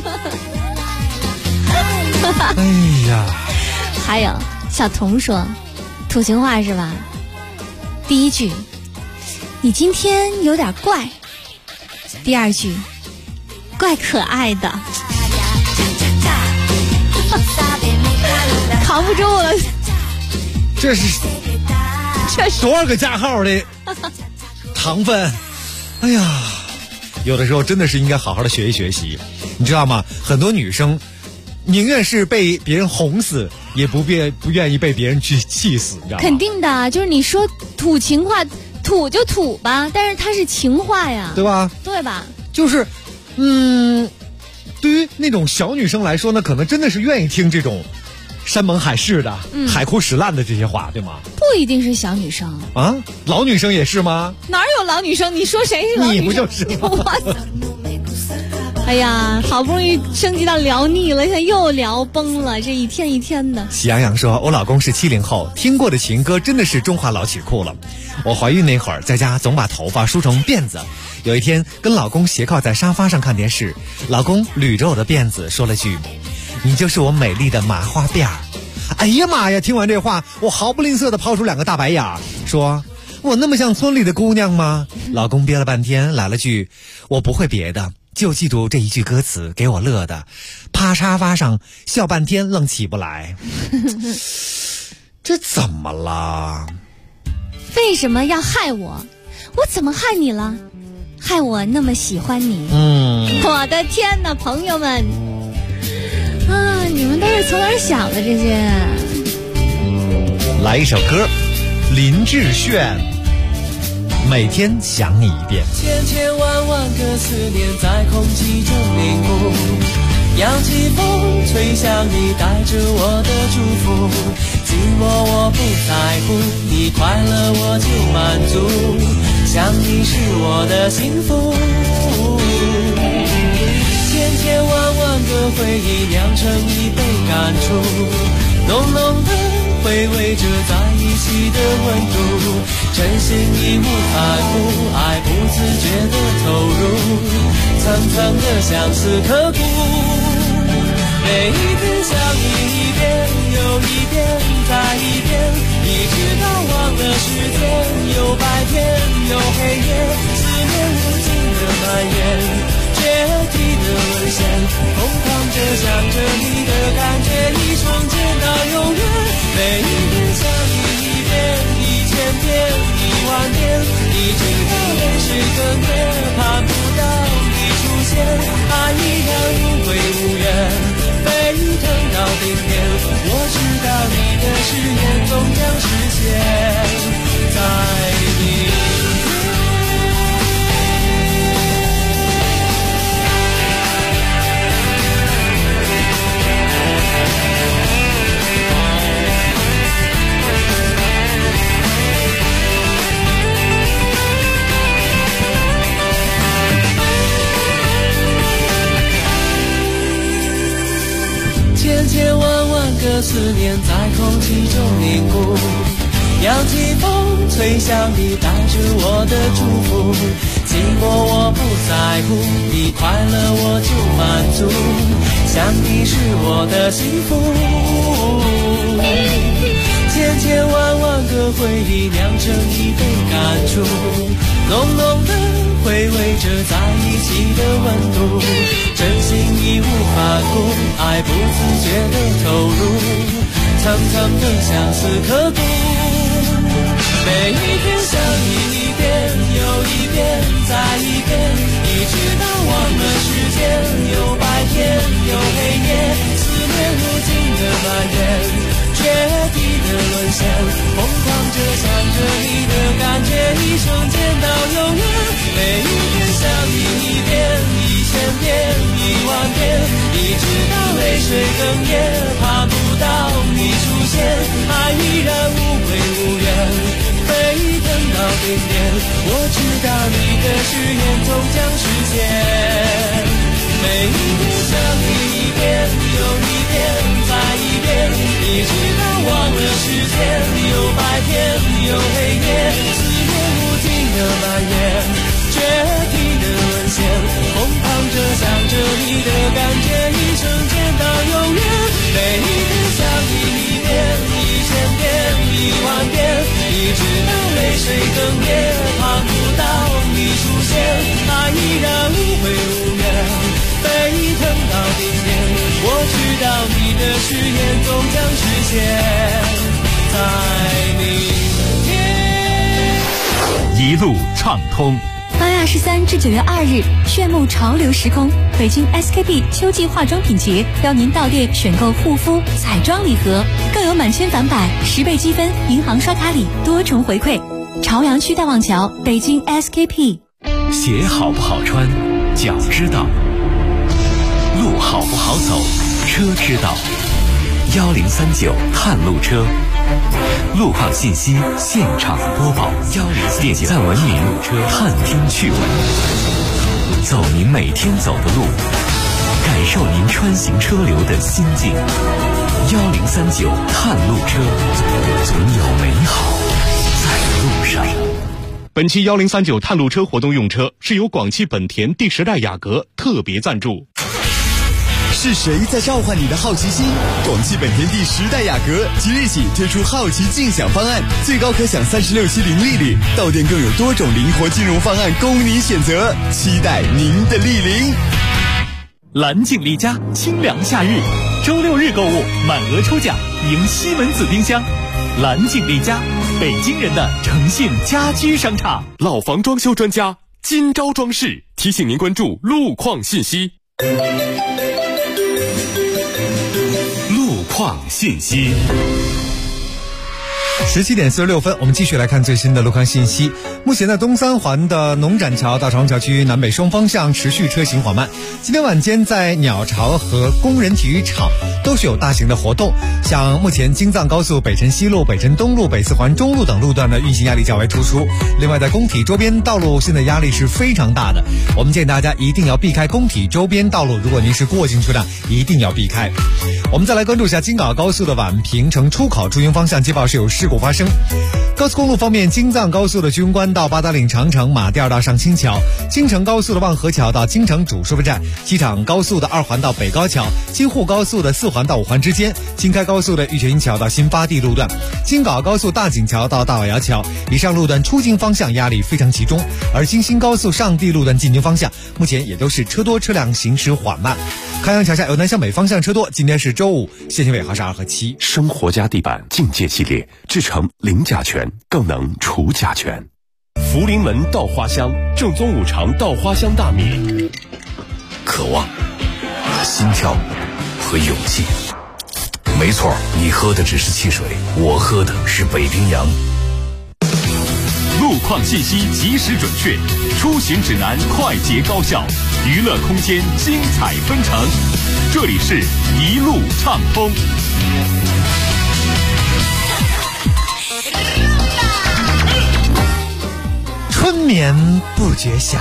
哎呀， 还有小童说，土情话是吧？第一句，你今天有点怪， 第二句，怪可爱的，扛不住了。 这是多少个加号的糖分？哎呀，有的时候真的是应该好好的学习，你知道吗？很多女生宁愿是被别人哄死，也不愿意被别人去气死，你知道吗？ 肯定的，就是你说土情话，土就土吧，但是它是情话呀， 对吧？ 对吧？ 就是，对于那种小女生来说呢，可能真的是愿意听这种山盟海誓的、海枯石烂的这些话，对吗？ 不一定是小女生啊，老女生也是吗？ 哪有老女生？你说谁是老女生？ 你不就是吗？ 哎呀，好不容易升级到聊腻了，现在又聊崩了，这一天一天的。 喜羊羊说，我老公是70后，听过的情歌真的是中华老曲库了。我怀孕那会儿，在家总把头发梳成辫子。有一天跟老公斜靠在沙发上看电视，老公捋着我的辫子说了句，你就是我美丽的麻花辫儿。哎呀妈呀，听完这话，我毫不吝啬地抛出2个大白眼，说我那么像村里的姑娘吗？老公憋了半天来了句，我不会别的，就记住这一句歌词，给我乐的趴沙发上笑半天愣起不来。这怎么了？ 为什么要害我？我怎么害你了？害我那么喜欢你。我的天哪，朋友们啊，你们都是从哪儿想的这些？ 来一首歌，林志炫，每天想你一遍。 千千万万个思念在空气中凝固，扬起风吹向你，带着我的祝福。寂寞我不在乎，你快乐我就满足，想你是我的幸福。千千万万个回忆酿成一杯感触，浓浓的回味着在一起的温度，真心义无反顾，爱不自觉的投入，层层的相思刻骨。每一天想你一遍又一遍再一遍，一直到忘了时间，有白天有黑夜，思念无尽的蔓延，决堤的沦陷，疯狂着想着你的感觉，一瞬间到永远。每一天想你一遍1000遍10000遍，一直到泪水哽咽，盼不到你出现，爱依然无悔无怨，沸腾到顶点。我知道你的誓言终将实现，在明天。千千万万个思念在空气中凝固，扬起风吹向你，带着我的祝福。寂寞我不在乎，你快乐我就满足，想你是我的幸福。千千万万个回忆酿成一杯感触，浓浓的回味着在一起的温度，真心义无反顾，爱不自觉的投入，层层的相思刻骨。每一天想你一遍又一遍再一遍，一直到忘了时间，有白天有黑夜，思念无尽的蔓延，决堤的沦陷，疯狂着想着你的感觉，一瞬间到永远。每一天想你一遍1000遍10000遍，一直到泪水哽咽，盼不到你出现，爱依然无悔无怨，沸腾到顶点。我知道你的誓言终将实现，每一天想你一遍又一遍再一遍，一直到忘了时间，有白天有黑夜，思念无尽的蔓延，决堤的沦陷，疯狂着想着你的感觉，一瞬间到永远。每一天想你一遍1000遍10000遍，一直到泪水哽咽，盼不到你出现，爱依然无一路畅通。 8月23至9月2日，炫目潮流时空，北京 SKP 秋季化妆品节邀您到店选购护肤、彩妆礼盒，更有满千返百、10倍积分、银行刷卡礼多重回馈。朝阳区大望桥，北京 SKP。 鞋好不好穿，脚知道；路好不好走，车知道。1039探路车，路况信息现场播报。点赞文明探听趣闻，走您每天走的路，感受您穿行车流的心境。1039探路车，总有美好在路上。 本期1039探路车活动用车是由广汽本田第10代雅阁特别赞助。 是谁在召唤你的好奇心？广汽本田第10代雅阁即日起推出好奇竞享方案，最高可享36期零利率，到店更有多种灵活金融方案供您选择，期待您的莅临。 蓝景丽家清凉夏日，周6日购物满额抽奖，赢西门子冰箱。蓝景丽家，北京人的诚信家居商场， 老房装修专家金招装饰提醒您关注路况信息。 路况信息。 17点46分，我们继续来看最新的路况信息。目前在东三环的农展桥到长虹桥区南北双方向持续车行缓慢。今天晚间在鸟巢和工人体育场都是有大型的活动，像目前京藏高速北辰西路、北辰东路、北四环中路等路段的运行压力较为突出。另外在工体周边道路现在压力是非常大的，我们建议大家一定要避开工体周边道路，如果您是过境车辆一定要避开。我们再来关注一下京港高速的宛平城出口出行方向接报是有事故发生。高速公路方面，京藏高速的居庸关到八达岭长城马甸到上清桥，京承高速的望河桥到京承主收费站，机场高速的2环到北高桥，京沪高速的4环到5环之间，京开高速的玉泉营桥到新发地路段，京港高速大井桥到大瓦窑桥，以上路段出境方向压力非常集中，而京新高速上地路段进京方向目前也都是车多车辆行驶缓慢。开阳桥下有南向北方向车多，今天是周五，限行尾号是2和7。 生活家地板境界系列制成零甲醛，更能除甲醛。福临门稻花香，正宗五常稻花香大米。 渴望、心跳和勇气。没错，你喝的只是汽水，我喝的是北冰洋。 路况信息及时准确，出行指南快捷高效，娱乐空间精彩纷呈。这里是一路畅通。 春眠不觉晓，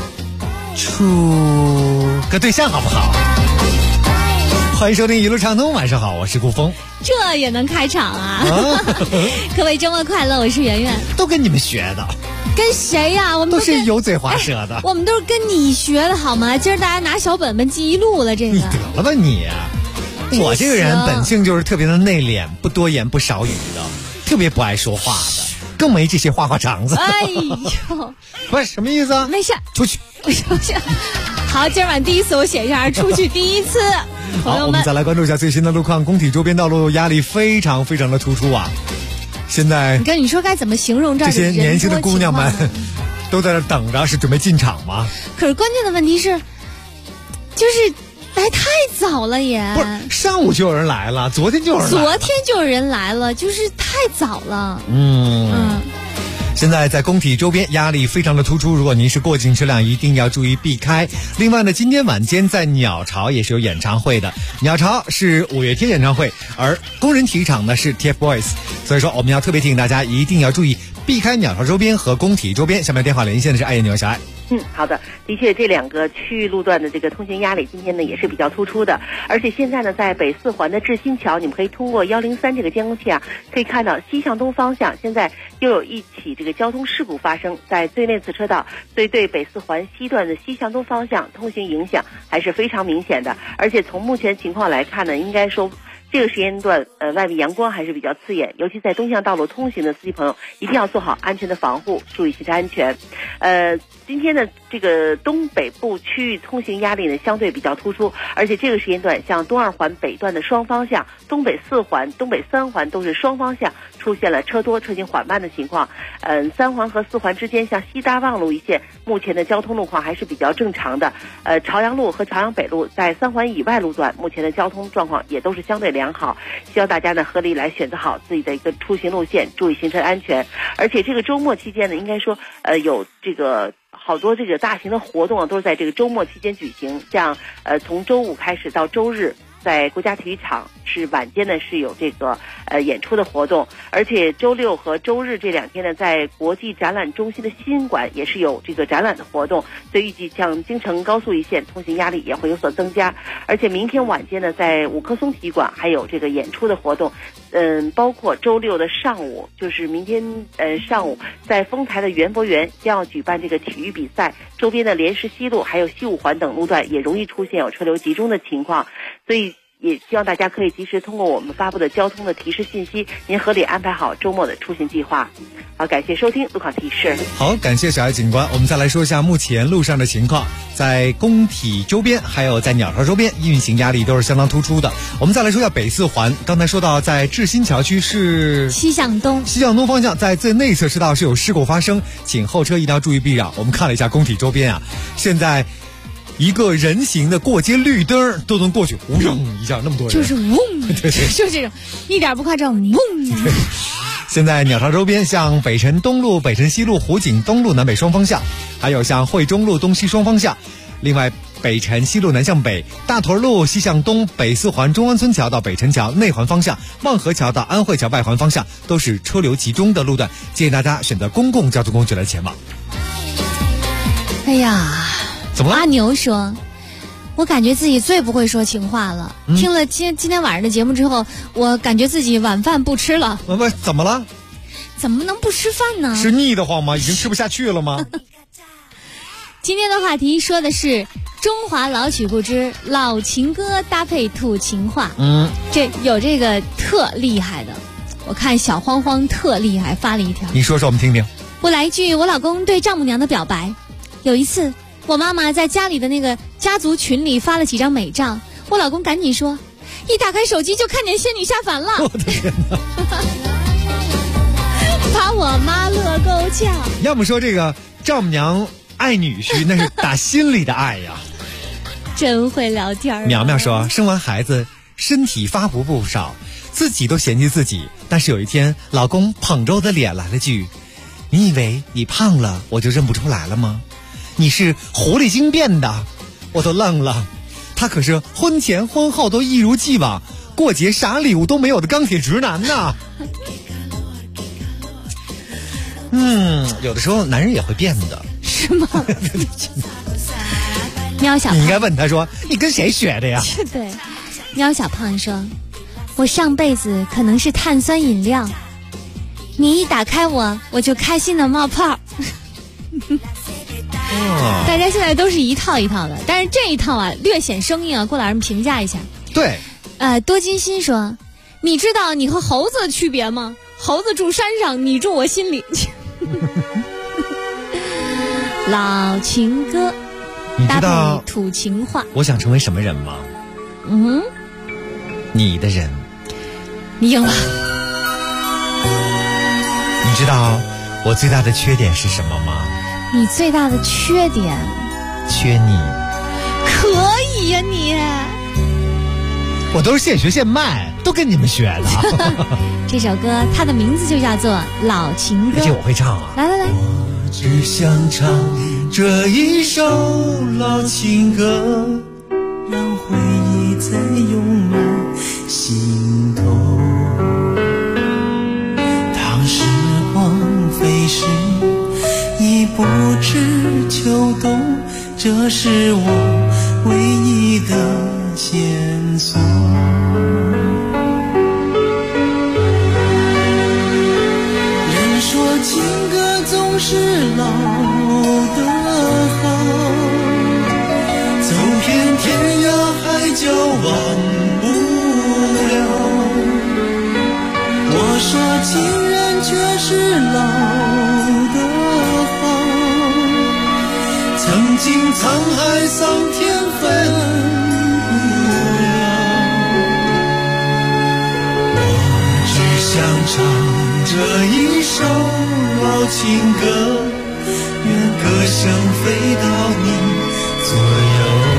处个对象好不好？欢迎收听一路畅通，晚上好，我是顾峰。 这也能开场啊？各位周末快乐，我是圆圆。 都跟你们学的。 跟谁呀？我们都是油嘴滑舌的。 我们都是跟你学的好吗？今儿大家拿小本本记一路了，这个。 你得了吧你啊！我这个人本性就是特别的内敛，不多言不少语的，特别不爱说话的，更没这些花花肠子。 哎呦， 不是什么意思啊？ 没事， 出去。 好，今晚第一次我写下出去第一次。 好，我们再来关注一下最新的路况。工体周边道路压力非常非常的突出啊！现在， 你说该怎么形容这些年轻的姑娘们都在这等着，是准备进场吗？ 可是关键的问题是，就是来太早了也。 不是，上午就有人来了，昨天就有人来了。 昨天就有人来了，就是太早了。 现在在工体周边压力非常的突出，如果您是过境车辆一定要注意避开。另外呢，今天晚间在鸟巢也是有演唱会的，鸟巢是五月天演唱会，而工人体育场呢是 TFBOYS， 所以说我们要特别提醒大家一定要注意避开鸟巢周边和工体周边。下面电话连线的是爱牛小爱。 好的，的确这两个区域路段的这个通行压力今天呢也是比较突出的，而且现在呢在北四环的志新桥，你们可以通过103这个监控器啊，可以看到西向东方向现在又有一起这个交通事故发生在最内侧车道，所以对北四环西段的西向东方向通行影响还是非常明显的，而且从目前情况来看呢，应该说这个时间段外面阳光还是比较刺眼，尤其在东向道路通行的司机朋友一定要做好安全的防护，注意汽车安全。 今天的这个东北部区域通行压力呢相对比较突出，而且这个时间段像东二环北段的双方向、东北4环、东北3环都是双方向出现了车多车行缓慢的情况。3环和4环之间像西大望路一线目前的交通路况还是比较正常的。朝阳路和朝阳北路在3环以外路段目前的交通状况也都是相对良好，希望大家呢合理来选择好自己的一个出行路线，注意行车安全。而且这个周末期间呢，应该说有这个好多这个大型的活动都是在这个周末期间举行，像从周五开始到周日，在国家体育场是晚间呢是有这个演出的活动，而且周六和周日这2天呢，在国际展览中心的新馆也是有这个展览的活动，所以预计像京承高速一线通行压力也会有所增加。而且明天晚间呢，在五棵松体育馆还有这个演出的活动，包括周六的上午，就是明天上午在丰台的园博园将要举办这个体育比赛，周边的莲石西路还有西五环等路段也容易出现有车流集中的情况，所以也希望大家可以及时通过我们发布的交通的提示信息，您合理安排好周末的出行计划。好，感谢收听路况提示。 好，感谢小艾警官。我们再来说一下目前路上的情况，在工体周边还有在鸟巢周边运行压力都是相当突出的。我们再来说一下北4环，刚才说到在志新桥区是西向东方向，在最内侧车道是有事故发生，请后车一定要注意避让。我们看了一下工体周边啊，现在一个人行的过街绿灯都能过去，嗡一下那么多人， 就是嗡， 对， 就这种一点不夸张，嗡。 现在鸟巢周边像北辰东路、北辰西路、湖景东路南北双方向，还有像惠中路东西双方向，另外北辰西路南向北、大屯路西向东、北4环中关村桥到北辰桥内环方向、望河桥到安慧桥外环方向都是车流集中的路段，建议大家选择公共交通工具来前往。 哎呀， 怎么了？ 阿牛说，我感觉自己最不会说情话了。听了今天晚上的节目之后，我感觉自己晚饭不吃了。 不，怎么了？ 怎么能不吃饭呢？ 是腻得慌吗？已经吃不下去了吗？ 今天的话题说的是中华老曲不知老情歌搭配土情话。这有这个特厉害的，我看小慌慌特厉害，发了一条。 你说说我们听听。 我来一句我老公对丈母娘的表白。有一次我妈妈在家里的那个家族群里发了几张美照，我老公赶紧说，一打开手机就看见仙女下凡了。 我的天哪！ 把我妈乐够呛。 要么说这个丈母娘爱女婿，那是打心里的爱呀。 真会聊天。 苗苗说，生完孩子身体发福不少，自己都嫌弃自己，但是有一天老公捧着我的脸来了句，你以为你胖了我就认不出来了吗？你是狐狸精变的。我都愣了，他可是婚前婚后都一如既往，过节啥礼物都没有的钢铁直男呐。有的时候男人也会变的。 是吗？喵小胖， 你应该问他说，你跟谁学的呀？ 对，喵小胖说，我上辈子可能是碳酸饮料，你一打开我就开心的冒泡。大家现在都是一套一套的，但是这一套啊略显生硬啊，郭老师评价一下。 对， 多金心说，你知道你和猴子的区别吗？猴子住山上，你住我心里。老情歌， 你知道土情话。 我想成为什么人吗？你的人。 你赢了。 你知道我最大的缺点是什么吗？ 你最大的缺点？ 缺你。 可以呀你。 我都是现学现卖，都跟你们学的。 这首歌它的名字就叫做老情歌。 而且我会唱啊。 来来来。 我只想唱这一首老情歌，让回忆再涌满心头。当时光飞逝，已不知秋冬，这是我唯一的线索。人说情歌总是老的好，走遍天涯海角忘不了。我说情人却是老的好， 曾经沧海桑田分不了，我只想唱这一首老情歌，愿歌声飞到你左右。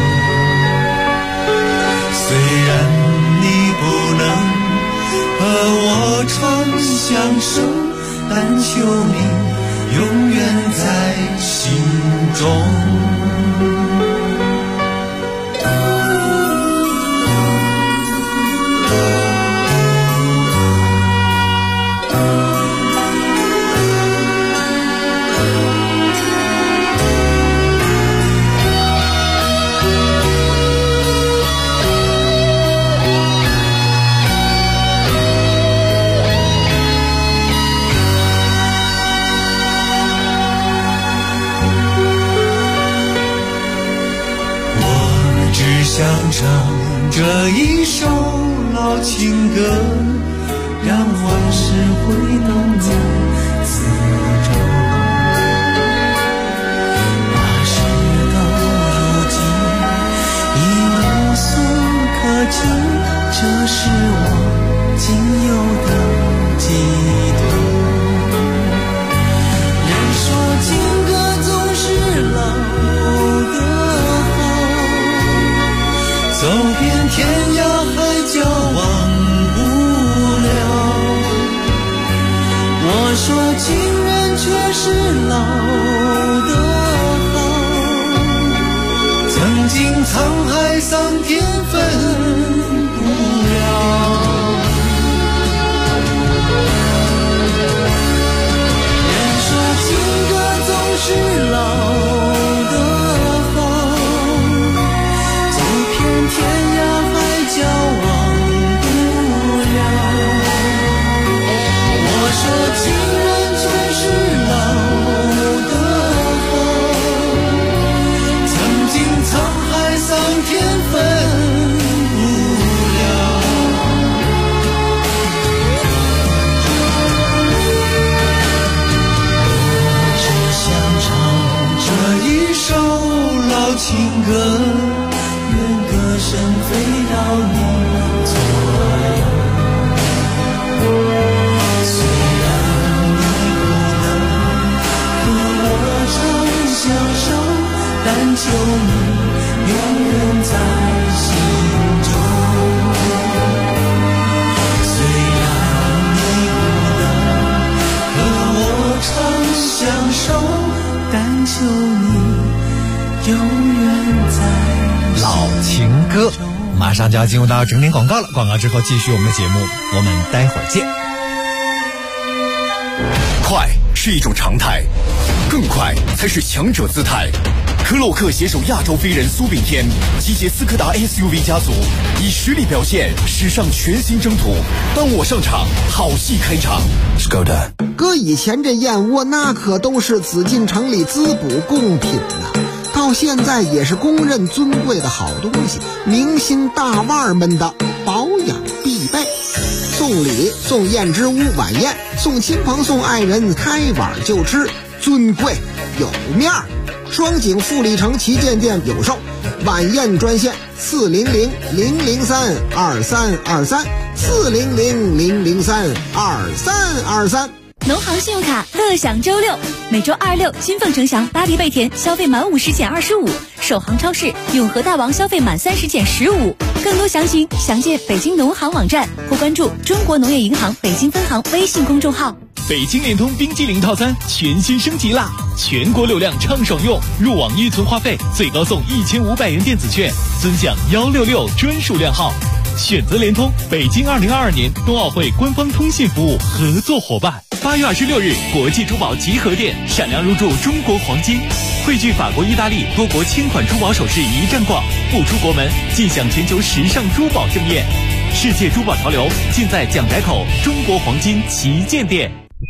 虽然你不能和我长相守，但求你永远在心中。想唱这一首老情歌，让往事回荡在四周。那事到如今已无所可及，这是我仅有的寄托。人说情歌总是老的，走遍天涯海角忘不了。我说情人却是老的好，曾经沧海桑田分不了。人说情歌总是老天涯海角忘不了。我说情人却是老的好，曾经沧海桑田分不了。我只想唱这一首老情歌，歌声飞到你左右。虽然你不能和我长相守，但求你永远在心中。虽然你不能和我长相守，但求你永远在老情歌，马上就要进入到整点广告了。广告之后继续我们的节目，我们待会儿见。 快是一种常态，更快才是强者姿态。科洛克携手亚洲飞人苏炳添，集结斯柯达 SUV 家族，以实力表现史上全新征途。当我上场，好戏开场。Skoda， 搁以前这燕窝那可都是紫禁城里滋补贡品呐。到现在也是公认尊贵的好东西，明星大腕们的保养必备。送礼送燕之屋晚宴，送亲朋送爱人开碗就吃，尊贵有面儿。双井富力城旗舰店有售，晚宴专线400-003-2323，400-003-2323。 农行信用卡乐享周六，每周2、6，金凤城祥、巴黎贝甜消费满50减25，首航超市永和大王消费满30减15。更多详情详见北京农行网站或关注中国农业银行北京分行微信公众号。 北京联通冰激凌套餐全新升级啦！全国流量畅爽用，入网预存话费最高送1500元电子券，尊享166专属靓号。选择联通，北京2022年冬奥会官方通信服务合作伙伴。8月26日，国际珠宝集合店闪亮入驻中国黄金，汇聚法国、意大利多国千款珠宝首饰一站逛，不出国门尽享全球时尚珠宝盛宴。世界珠宝潮流尽在蒋宅口中国黄金旗舰店。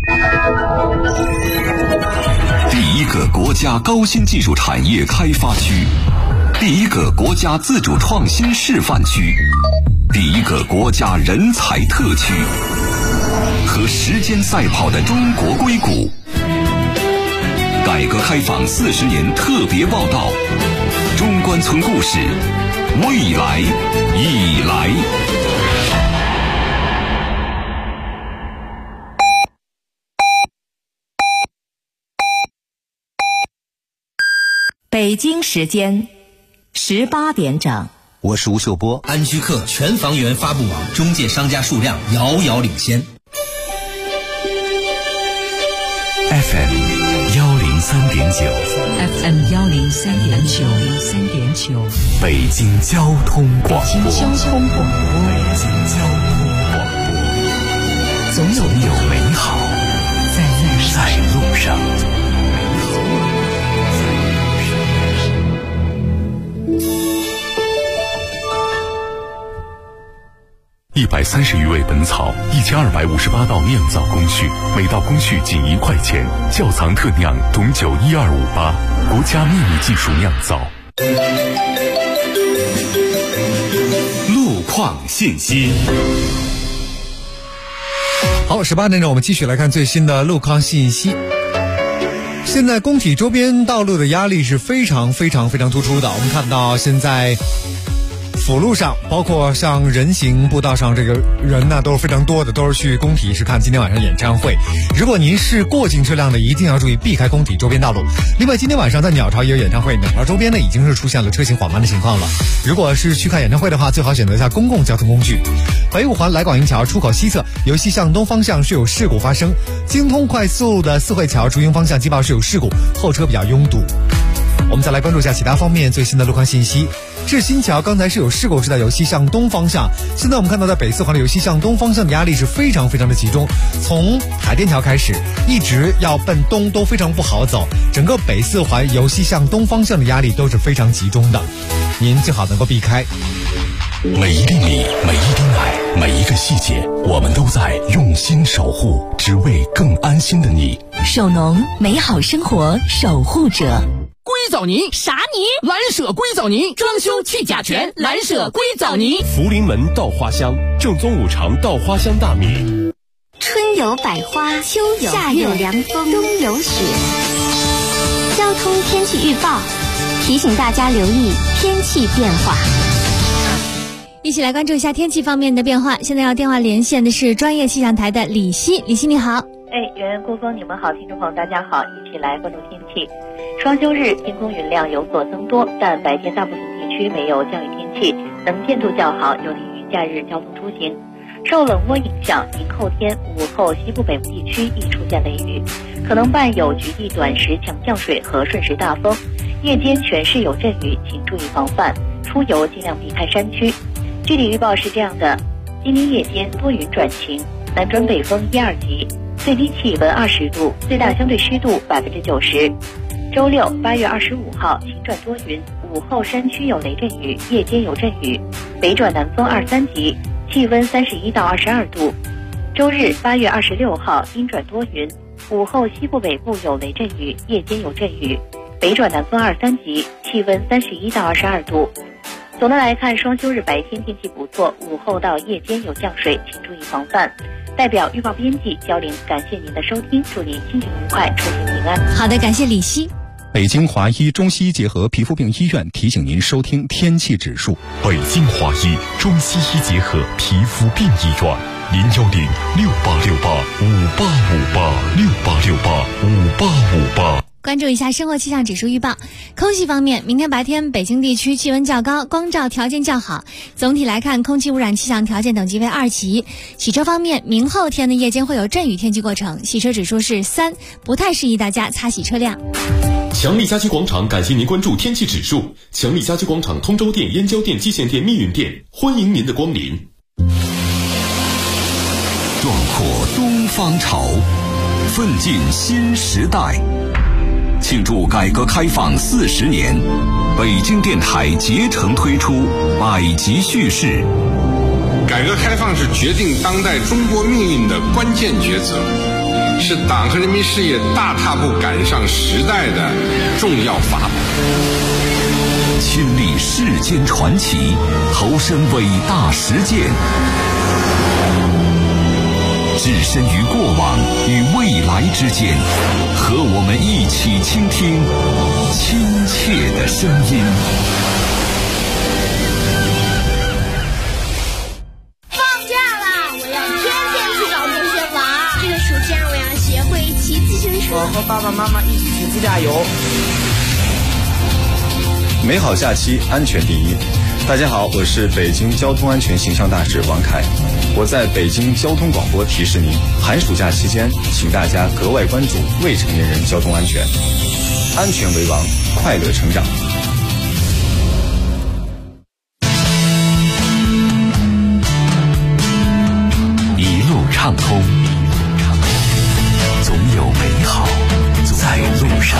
第一个国家高新技术产业开发区，第一个国家自主创新示范区，第一个国家人才特区，和时间赛跑的中国硅谷， 改革开放40年特别报道，中关村故事，未来已来。 北京时间18点整。 我是吴秀波。 安居客全房源发布网中介商家数量遥遥领先。 FM 103.9 103.9 北京交通广播。总有美好在路上。130余味本草，1258道酿造工序，每道工序仅1块钱。窖藏特酿董酒12588，国家秘密技术酿造。路况信息。 好，18点整，我们继续来看最新的路况信息。现在工体周边道路的压力是非常突出的。我们看到现在辅路上，包括像人行步道上，这个人呢都是非常多的，都是去工体是看今天晚上演唱会。如果您是过境车辆的，一定要注意避开工体周边道路。另外，今天晚上在鸟巢也有演唱会，鸟巢周边呢已经是出现了车行缓慢的情况了。如果是去看演唱会的话，最好选择一下公共交通工具。北五环来广营桥出口西侧由西向东方向是有事故发生，京通快速的四惠桥出营方向机报是有事故，后车比较拥堵。我们再来关注一下其他方面最新的路况信息。至新桥刚才是有事故，是在由西向东方向，现在我们看到在北四环的由西向东方向的压力是非常的集中，从海淀桥开始一直要奔东都非常不好走，整个北四环由西向东方向的压力都是非常集中的，您最好能够避开。 每一厘米，每一滴奶，每一个细节，我们都在用心守护，只为更安心的你。 首农，美好生活守护者。 硅藻泥啥泥？蓝舍硅藻泥，装修去甲醛，蓝舍硅藻泥。 福临门稻花香，正宗5常稻花香大米。 春有百花，秋有夏有凉风，冬有雪。交通天气预报提醒大家留意天气变化。 一起来关注一下天气方面的变化。现在要电话连线的是专业气象台的李希，李希你好。 圆顾峰，你们好，听众朋友大家好，一起来关注天气。双休日天空云量有所增多，但白天大部分地区没有降雨天气，能见度较好，有利于假日交通出行。受冷涡影响，明后天午后西部北部地区易出现雷雨，可能伴有局地短时强降水和瞬时大风。夜间全市有阵雨，请注意防范，出游尽量避开山区。具体预报是这样的：今天夜间多云转晴，南转北风1、2级，最低气温20度，最大相对湿度90%。周六8月25号晴转多云，午后山区有雷阵雨，夜间有阵雨，北转南风2、3级，气温31到22度。周日8月26号阴转多云，午后西部北部有雷阵雨，夜间有阵雨，北转南风2、3级，气温31到22度。总的来看，双休日白天天气不错，午后到夜间有降水，请注意防范。代表预报编辑焦玲，感谢您的收听，祝您心情愉快，出行平安。 好的，感谢李希。 北京华医中西医结合皮肤病医院提醒您收听天气指数。 北京华医中西医结合皮肤病医院，010-6868-5858，6868-5858。 关注一下生活气象指数预报。空气方面，明天白天北京地区气温较高，光照条件较好，总体来看空气污染气象条件等级为2级。洗车方面，明后天的夜间会有阵雨天气过程，洗车指数是3，不太适宜大家擦洗车辆。 强力家居广场感谢您关注天气指数。强力家居广场通州店、燕郊店、蓟县店、密云店，欢迎您的光临。 壮阔东方潮，奋进新时代。庆祝改革开放40年，北京电台竭诚推出百集叙事。 改革开放是决定当代中国命运的关键抉择，是党和人民事业大踏步赶上时代的重要法宝。 亲历世间传奇，投身伟大实践。 置身于过往与未来之间，和我们一起倾听亲切的声音。 放假啦！我要天天去找同学玩。这个暑假我要学会骑自行车。 我和爸爸妈妈一起去自驾游。 美好假期，安全第一。大家好，我是北京交通安全形象大使王凯。我在北京交通广播提示您，寒暑假期间，请大家格外关注未成年人交通安全，安全为王，快乐成长。 一路畅通，总有美好在路上。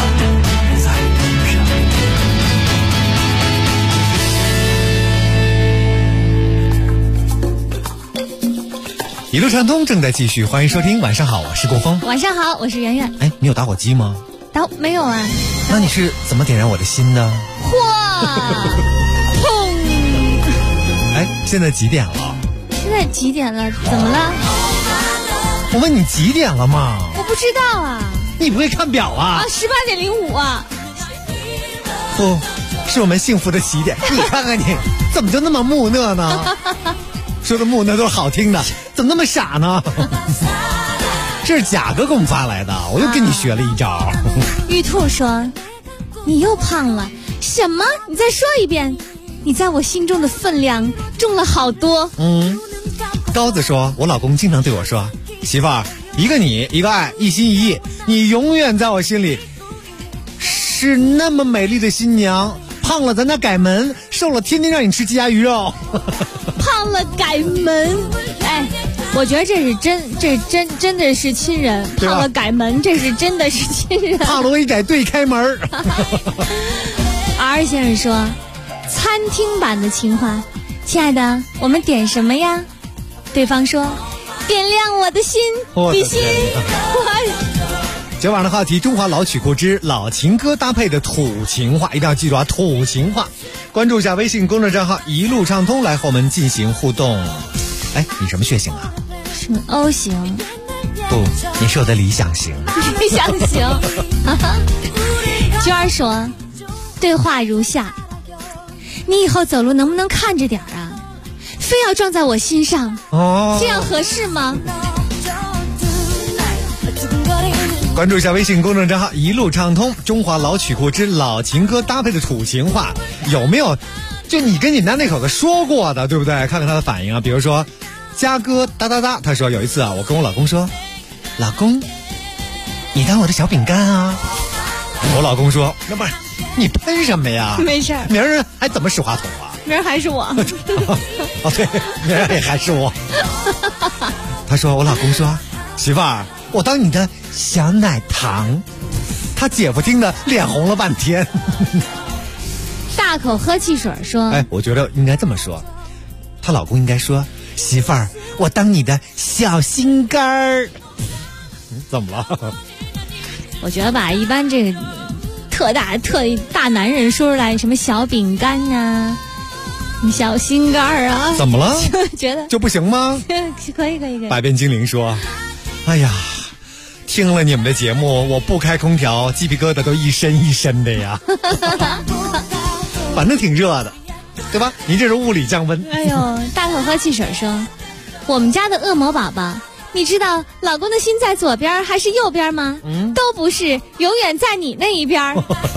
一路畅通正在继续，欢迎收听。晚上好，我是郭峰。 晚上好，我是圆圆。 哎，你有打火机吗？ 没有啊。 那你是怎么点燃我的心的？ 嚯！砰！ 哎，现在几点了？ 现在几点了？怎么了？ 我问你几点了吗？ 我不知道啊。 你不会看表啊 ？18:05啊。 不，是我们幸福的起点。你看看你，怎么就那么木讷呢？说的木讷都是好听的，怎么那么傻呢？这是贾哥给我们发来的，我又跟你学了一招。 玉兔说：“你又胖了。”什么？你再说一遍。你在我心中的分量重了好多。 高子说：“我老公经常对我说，媳妇儿，一个你，一个爱，一心一意，你永远在我心里是那么美丽的新娘。胖了咱家改门，瘦了天天让你吃鸡鸭鱼肉。” 胖了改门，哎，我觉得这真的是亲人。胖了改门，这是真的是亲人。 胖了我一改对开门。 R 先生说，餐厅版的情话，亲爱的，我们点什么呀？对方说，点亮我的心，比心。 今晚的话题，中华老曲库之老情歌搭配的土情话，一定要记住啊，土情话。关注一下微信公众账号一路畅通，来和我们进行互动。哎，你什么血型啊？ 是 O 型。 不，你是我的理想型。 理想型。娟儿说，对话如下：你以后走路能不能看着点啊？非要撞在我心上，这样合适吗？ 关注一下微信公众账号一路畅通，中华老曲库之老情歌搭配的土情话，有没有就你跟你家那口子说过的，对不对？看看他的反应啊。比如说嘉哥哒哒哒，他说有一次啊，我跟我老公说，老公你当我的小饼干啊。我老公说，那不是你喷什么呀？ 没事， 明儿还怎么使话筒啊？ 明儿还是我。 哦对，明儿也还是我。他说，我老公说，媳妇儿，我当你的小奶糖。他姐夫听得脸红了半天。 大口喝汽水说， 哎，我觉得应该这么说，她老公应该说，媳妇儿，我当你的小心肝儿。怎么了？ 我觉得吧，一般这个特大男人说出来什么小饼干啊，小心肝儿啊， 怎么了？ 就觉得就不行吗？ 可以。 百变精灵说，哎呀，听了你们的节目，我不开空调，鸡皮疙瘩都一身一身的呀。反正挺热的，对吧？您这是物理降温。 哎呦，大口喝汽水说，我们家的恶魔宝宝，你知道老公的心在左边还是右边吗？都不是，永远在你那一边。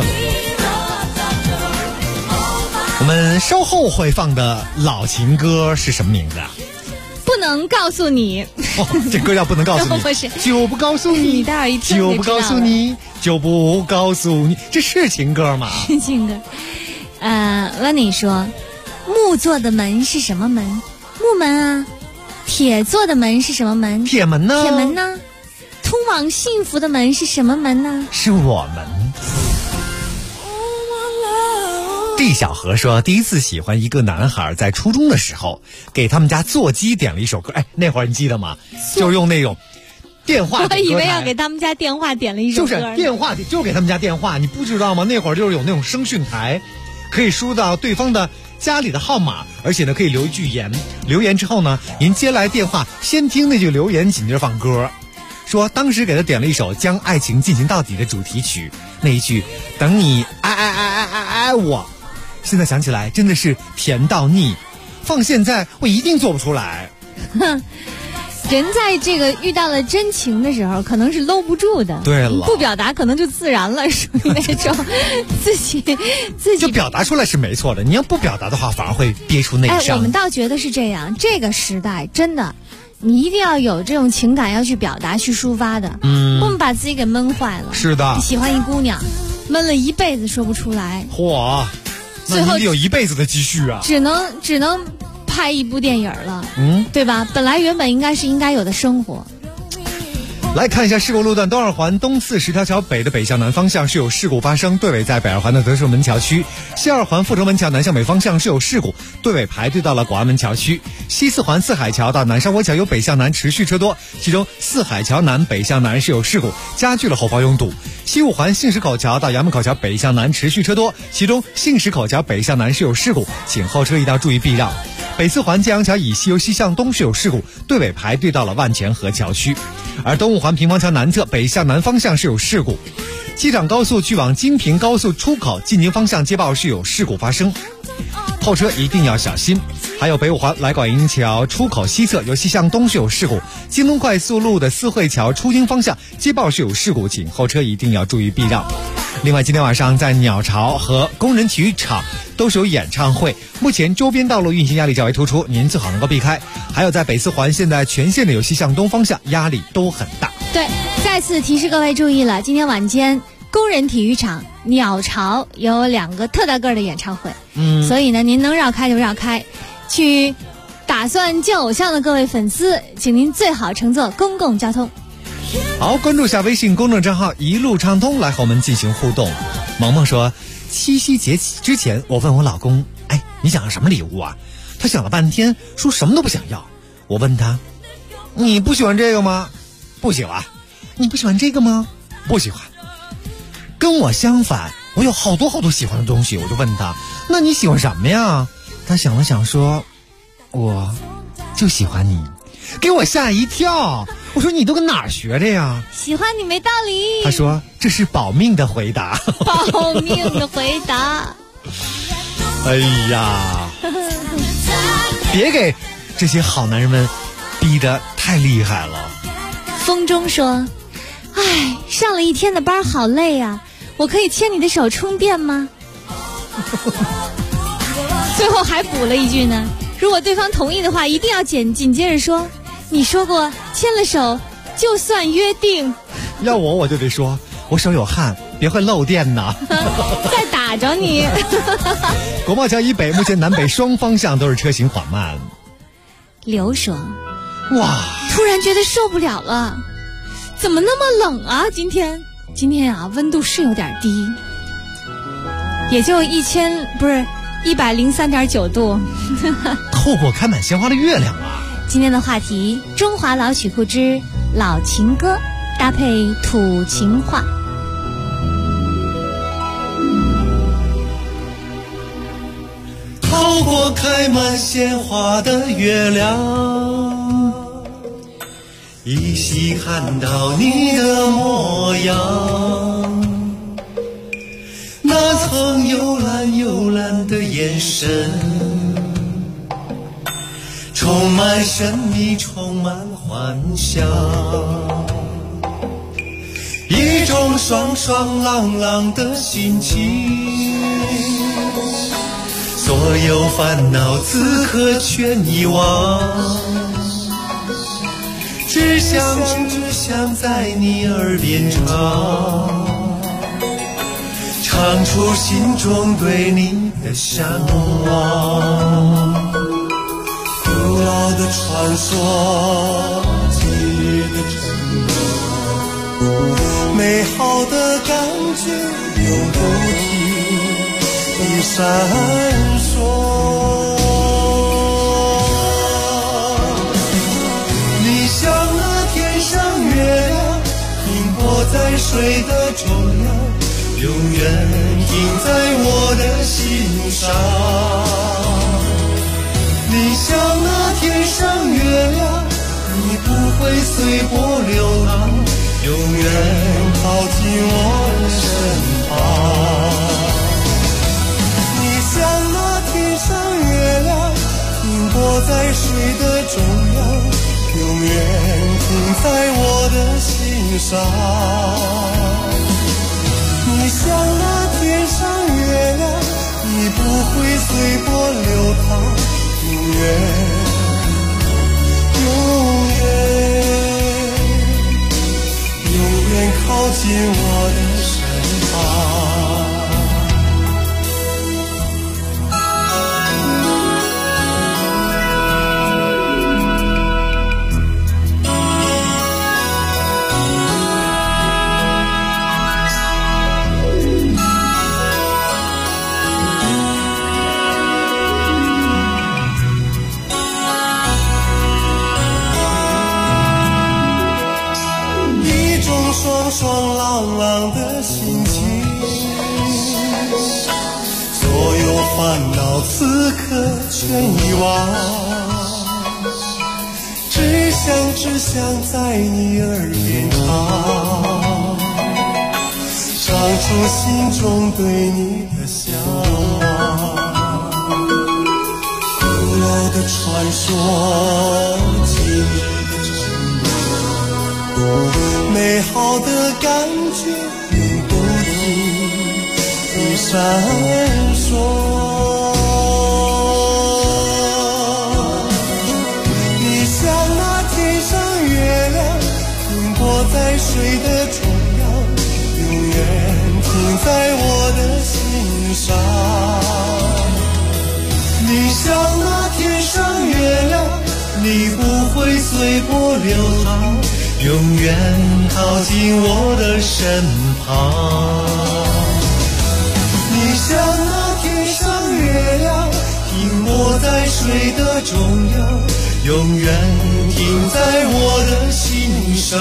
我们稍后会放的老情歌是什么名字啊？ 不能告诉你。 这歌叫不能告诉你。 不是， 就不告诉你。 你待会儿一听就不告诉你，就不告诉你，这是情歌吗？ 是情歌。温妮说，木做的门是什么门？木门啊。铁做的门是什么门？ 铁门呢？ 铁门呢？通往幸福的门是什么门呢？ 是我们。D 小何说，第一次喜欢一个男孩，在初中的时候给他们家座机点了一首歌。哎，那会儿你记得吗？就是用那种电话。 我以为要给他们家电话点了一首歌。 就是电话，就是给他们家电话。你不知道吗？那会儿就是有那种声讯台，可以输到对方的家里的号码，而且呢可以留一句言。留言之后呢，您接来电话先听那句留言，紧接着放歌。说当时给他点了一首将爱情进行到底的主题曲，那一句等你爱我，现在想起来真的是甜到腻，放现在我一定做不出来。 人在这个遇到了真情的时候可能是搂不住的， 对了， 不表达可能就自然了，属于那种自己就表达出来是没错的，你要不表达的话反而会憋出内伤。 我们倒觉得是这样，这个时代真的你一定要有这种情感要去表达去抒发的，不能把自己给闷坏了。 是的， 喜欢一姑娘闷了一辈子说不出来， 嚯，那你得有一辈子的积蓄啊， 只能拍一部电影了，对吧？本来原本应该有的生活。 来看一下事故路段，东二环东四十条桥北的北向南方向是有事故发生，队尾在北二环的德胜门桥区；西二环阜成门桥南向北方向是有事故，队尾排队到了广安门桥区；西四环四海桥到南沙窝桥有北向南持续车多，其中四海桥南北向南是有事故，加剧了后方拥堵；西五环信石口桥到衙门口桥北向南持续车多，其中信石口桥北向南是有事故，请后车一定要注意避让。北四环建阳桥以西由西向东是有事故，队尾排队到了万泉河桥区；而东五环平房桥南侧北向南方向是有事故，机场高速去往京平高速出口进京方向接报是有事故发生，后车一定要小心。还有北五环来广营桥出口西侧由西向东是有事故，京东快速路的四惠桥出京方向接报是有事故，请后车一定要注意避让。另外今天晚上在鸟巢和工人体育场都是有演唱会，目前周边道路运行压力较为突出，您最好能够避开。还有在北四环现在全线的由西向东方向压力都很大。 对，再次提示各位注意了，今天晚间工人体育场鸟巢有2个特大个的演唱会，所以呢您能绕开就绕开。去打算见偶像的各位粉丝，请您最好乘坐公共交通。 好，关注下微信公众账号一路畅通来和我们进行互动。萌萌说，七夕节之前我问我老公，你想要什么礼物啊？他想了半天说什么都不想要。我问他，你不喜欢这个吗？不喜欢。你不喜欢这个吗？不喜欢。跟我相反，我有好多喜欢的东西。我就问他，那你喜欢什么呀？他想了想说，我就喜欢你。给我吓一跳，我说你都跟哪儿学的呀？ 喜欢你没道理。 他说这是保命的回答。 保命的回答。 哎呀，别给这些好男人们逼得太厉害了。 风中说，上了一天的班好累啊，我可以牵你的手充电吗？最后还补了一句呢，如果对方同意的话一定要紧接着说，你说过牵了手就算约定。 要我就得说，我手有汗，别会漏电呐。 再打着你。 国贸桥以北目前南北双方向都是车行缓慢。 刘说， 哇， 突然觉得受不了了，怎么那么冷啊？今天啊温度是有点低，也就103.9度。 透过开满鲜花的月亮啊。 今天的话题，中华老曲库之老情歌搭配土情话。 透过开满鲜花的月亮，依稀看到你的模样，那曾幽蓝的眼神，充满神秘，充满幻想，一种爽朗的心情，所有烦恼此刻全遗忘，只想在你耳边唱出心中对你的向往。古老的传说，记忆的承诺，美好的感觉永不停闪烁。你像那天上月亮，停泊在水的中央，永远印在我的心上。 会随波流浪，永远靠近我的身旁。你像那天上月亮，停泊在水的中央，永远停在我的心上。你像那天上月亮，你不会随波流淌，永远靠近我的身旁。爽爽朗朗的心情，所有烦恼此刻全遗忘，只想在你耳边唱出心中对你的向往。古老的传说，今日的承诺，美好的感觉永不停闪烁。你像那天上月亮，停泊在水的中央，永远停在我的心上。你像那天上月亮，你不会随波流淌，永远靠近我的身旁。你像那天上月亮，停泊在水的中央，永远停在我的心上。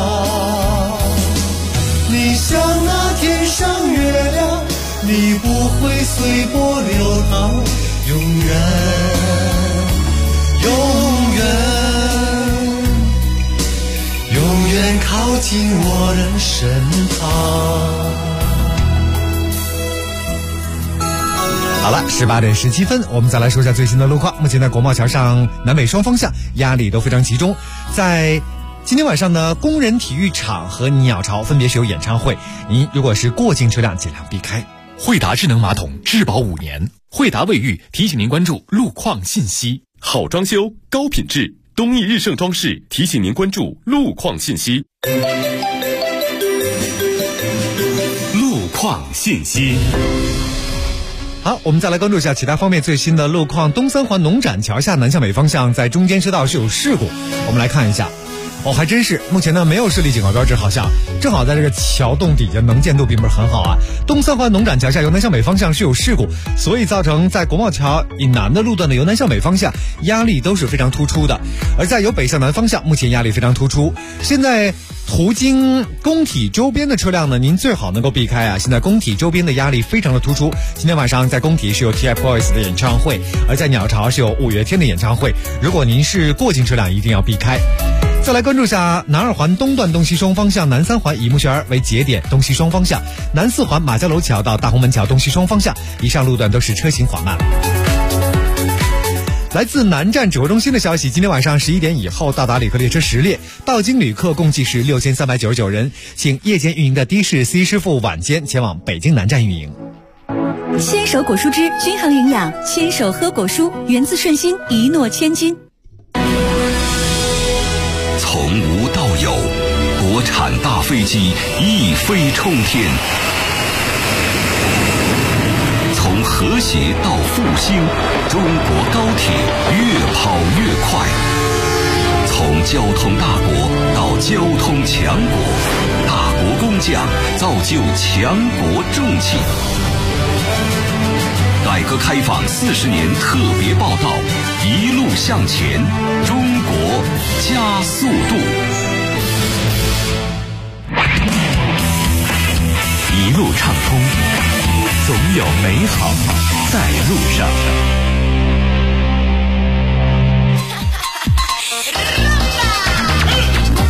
你像那天上月亮，你不会随波流淌，永远靠近我的身旁。 好了，18点17分，我们再来说一下最新的路况。目前在国贸桥上南北双方向压力都非常集中，在今天晚上呢，工人体育场和鸟巢分别是有演唱会，您如果是过境车辆尽量避开。 惠达智能马桶质保5年，惠达卫浴提醒您关注路况信息。好装修，高品质，东义日盛装饰提醒您关注路况信息。路况信息。 好，我们再来关注一下其他方面最新的路况。东三环农展桥下南向北方向在中间车道是有事故，我们来看一下。还真是，目前呢没有设立警告标志，好像正好在这个桥洞底下，能见度并不是很好啊。东三环农展桥下由南向北方向是有事故，所以造成在国贸桥以南的路段的由南向北方向压力都是非常突出的，而在由北向南方向目前压力非常突出。现在途经工体周边的车辆呢，您最好能够避开啊。现在工体周边的压力非常的突出，今天晚上在工体是有 TFBOYS 的演唱会，而在鸟巢是有5月天的演唱会，如果您是过境车辆一定要避开。再来关注一下南二环东段东西双方向，南三环以木樨为节点东西双方向，南四环马家楼桥到大红门桥东西双方向，以上路段都是车行缓慢。来自南站指挥中心的消息，今天晚上11点以后到达旅客列车10列，到京旅客共计是6399人，请夜间运营的的士 C 师傅晚间前往北京南站运营。 牵手果蔬汁均衡营养，牵手喝果蔬，源自顺心，一诺千金。 从无到有，国产大飞机一飞冲天；从和谐到复兴，中国高铁越跑越快；从交通大国到交通强国，大国工匠造就强国重器。改革开放40年特别报道，一路向前，中国加速度。一路畅通，总有美好在路上。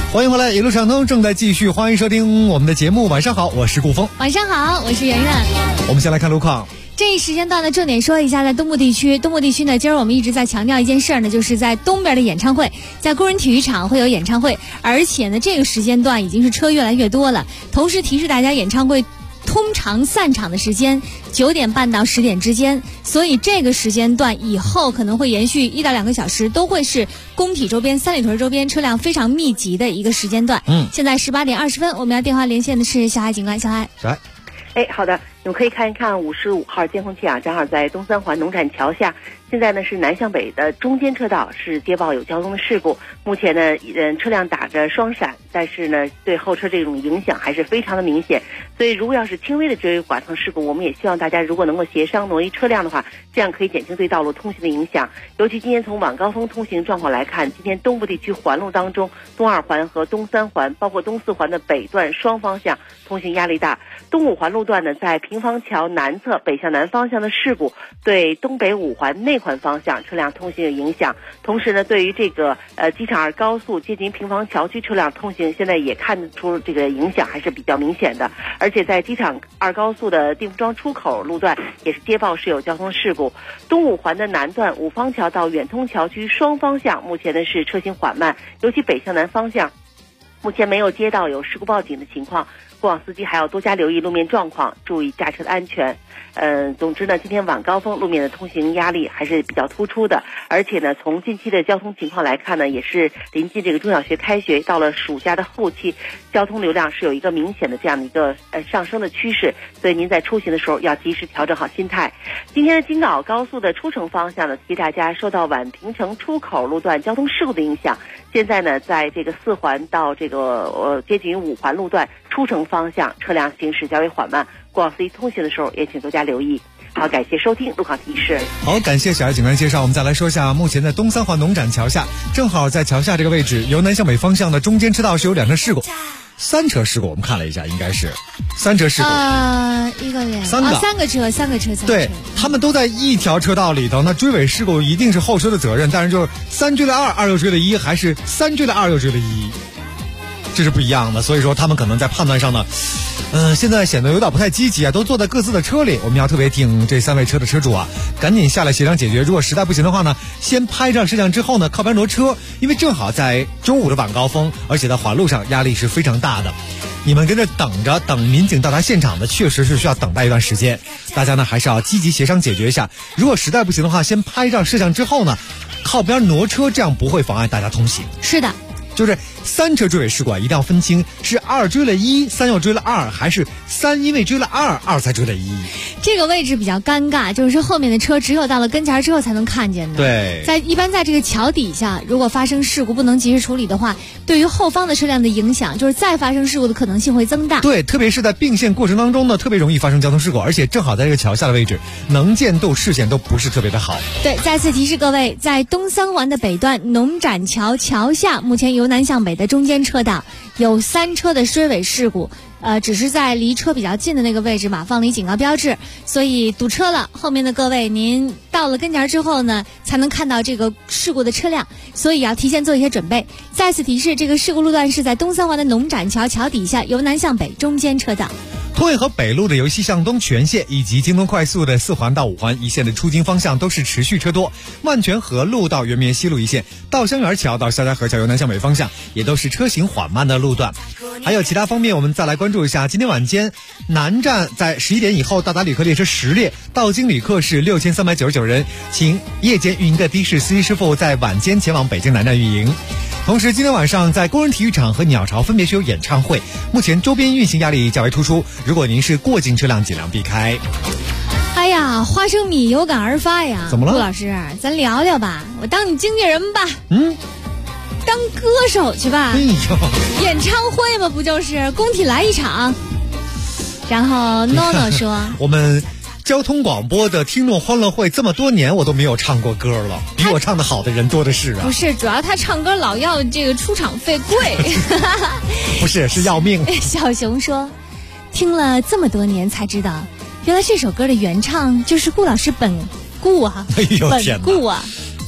欢迎回来，一路畅通正在继续，欢迎收听我们的节目。晚上好，我是顾峰。 晚上好，我是圆圆。 我们先来看路况。 这一时间段呢，重点说一下，在东部地区呢，今儿我们一直在强调一件事呢，就是在东边的演唱会，在工人体育场会有演唱会，而且呢，这个时间段已经是车越来越多了。同时提示大家，演唱会通常散场的时间9点半到10点之间，所以这个时间段以后可能会延续1到2个小时，都会是工体周边、三里屯周边车辆非常密集的一个时间段。现在18点20分，我们要电话连线的是小海警官，小海。 好的，你们可以看一看55号监控器啊，正好在东三环农展桥下。现在呢是南向北的中间车道是接报有交通的事故，目前呢车辆打着双闪，但是呢对后车这种影响还是非常的明显，所以如果要是轻微的追尾剐蹭事故，我们也希望大家如果能够协商挪移车辆的话，这样可以减轻对道路通行的影响。尤其今天从晚高峰通行状况来看，今天东部地区环路当中，东2环和东3环包括东4环的北段双方向通行压力大，东5环路段呢在平房桥南侧北向南方向的事故对东北5环内环方向车辆通行有影响，同时呢对于这个机场2高速接近平房桥区车辆通行，现在也看得出这个影响还是比较明显的。而且在机场2高速的定福庄出口路段也是接报是有交通事故，东5环的南段五方桥到远通桥区双方向目前呢是车行缓慢，尤其北向南方向目前没有接到有事故报警的情况，过往司机还要多加留意路面状况，注意驾车的安全。总之呢，今天晚高峰路面的通行压力还是比较突出的，而且呢，从近期的交通情况来看呢，也是临近这个中小学开学，到了暑假的后期，交通流量是有一个明显的这样的一个上升的趋势，所以您在出行的时候要及时调整好心态。今天的京港澳高速的出城方向呢，提大家受到宛平城出口路段交通事故的影响，现在呢，在这个4环到这个接近于5环路段出城方向车辆行驶较为缓慢，过往司机通行的时候也请多加留意。好，感谢收听路况提示。 好，感谢小爱警官介绍。我们再来说一下，目前在东3环农展桥下，正好在桥下这个位置，由南向北方向的中间车道是有2车事故，3车事故。我们看了一下，应该是3车事故。 一个连 3 个车。 对，他们都在一条车道里头。那追尾事故一定是后车的责任，但是就是3追了2， 2又追了1，还是3追了2又追了1，这是不一样的。所以说他们可能在判断上呢，现在显得有点不太积极啊，都坐在各自的车里。我们要特别听这3位车的车主啊，赶紧下来协商解决。如果实在不行的话呢，先拍照摄像之后呢，靠边挪车，因为正好在周5的晚高峰，而且在环路上压力是非常大的。你们跟着等民警到达现场的，确实是需要等待一段时间。大家呢还是要积极协商解决一下。如果实在不行的话，先拍照摄像之后呢，靠边挪车，这样不会妨碍大家通行。 是的。 就是3车追尾事故啊，一定要分清是2追了1，3又追了2，还是3因为追了2才追了1。 这个位置比较尴尬，就是后面的车只有到了跟前之后才能看见的。 对， 一般在这个桥底下，如果发生事故不能及时处理的话，对于后方的车辆的影响，就是再发生事故的可能性会增大。 对，特别是在并线过程当中呢，特别容易发生交通事故，而且正好在这个桥下的位置，能见度、视线都不是特别的好。 对，再次提示各位，在东3环的北段农展桥桥下，目前由南向北的中间车道有3车的追尾事故，只是在离车比较近的那个位置码放了一警告标志，所以堵车了。后面的各位，您到了跟前之后呢，才能看到这个事故的车辆，所以要提前做一些准备。再次提示，这个事故路段是在东3环的农展桥桥底下，由南向北中间车道。 通运河北路的由西向东全线以及京东快速的4环到5环一线的出京方向都是持续车多，万泉河路到圆明园西路一线，稻香园桥到肖家河桥由南向北方向也都是车行缓慢的路段。还有其他方面，我们再来关注一下，今天晚间南站在11点以后到达旅客列车10列，到京旅客是6399人，请夜间运营的的士司机师傅在晚间前往北京南站运营。同时今天晚上在工人体育场和鸟巢分别是有演唱会，目前周边运行压力较为突出，如果您是过境车辆尽量避开。 哎呀，花生米有感而发呀！ 怎么了？ 顾老师，咱聊聊吧，我当你经纪人吧。当歌手去吧。 哎呦， 演唱会嘛，不就是工体来一场？然后诺诺说， 我们交通广播的听众欢乐会这么多年，我都没有唱过歌了，比我唱的好的人多的是啊。 不是，主要他唱歌老要这个出场费贵。 不是，是要命。 小熊说，听了这么多年才知道，原来这首歌的原唱就是顾老师本顾啊。 哎呦天哪！ 本顾啊。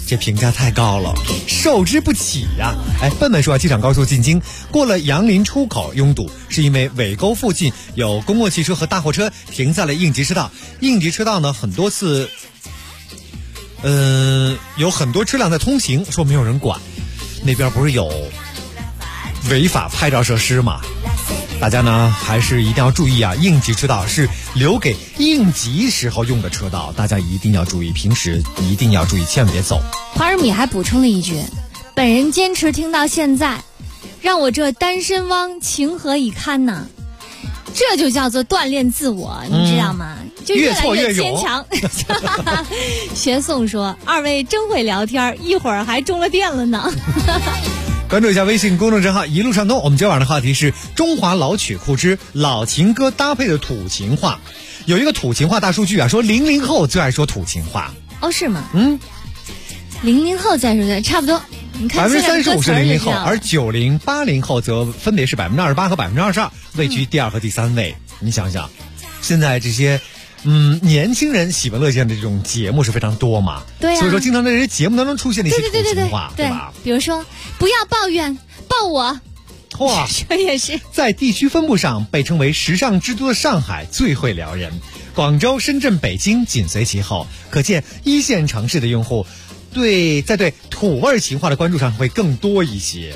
这评价太高了，受之不起呀！笨笨说机场高速进京过了杨林出口拥堵，是因为尾沟附近有公共汽车和大货车停在了应急车道。应急车道呢，很多次有很多车辆在通行，说没有人管。那边不是有违法拍照设施吗？大家呢还是一定要注意啊！应急车道是留给应急时候用的车道，大家一定要注意，平时一定要注意，千万别走。 花儿米还补充了一句：本人坚持听到现在，让我这单身汪情何以堪呢？这就叫做锻炼自我，你知道吗？就越来越坚强。学宋说：二位真会聊天，一会儿还中了电了呢。 关注一下微信公众账号一路上东，我们今晚的话题是中华老曲库之老情歌搭配的土情话。有一个土情话大数据啊，说00后最爱说土情话。 哦，是吗？00后再说的差不多。你看 35%是00后，而90、80后则分别是28%和22%，位居第二和第三位。你想想，现在这些年轻人喜闻乐见的这种节目是非常多嘛？ 对啊。 所以说，经常在这些节目当中出现的一些土情话， 对吧？ 比如说，不要抱怨，抱我。 哇， 这也是在地区分布上被称为时尚之都的上海最会撩人，广州、深圳、北京紧随其后，可见一线城市的用户在对土味情话的关注上会更多一些。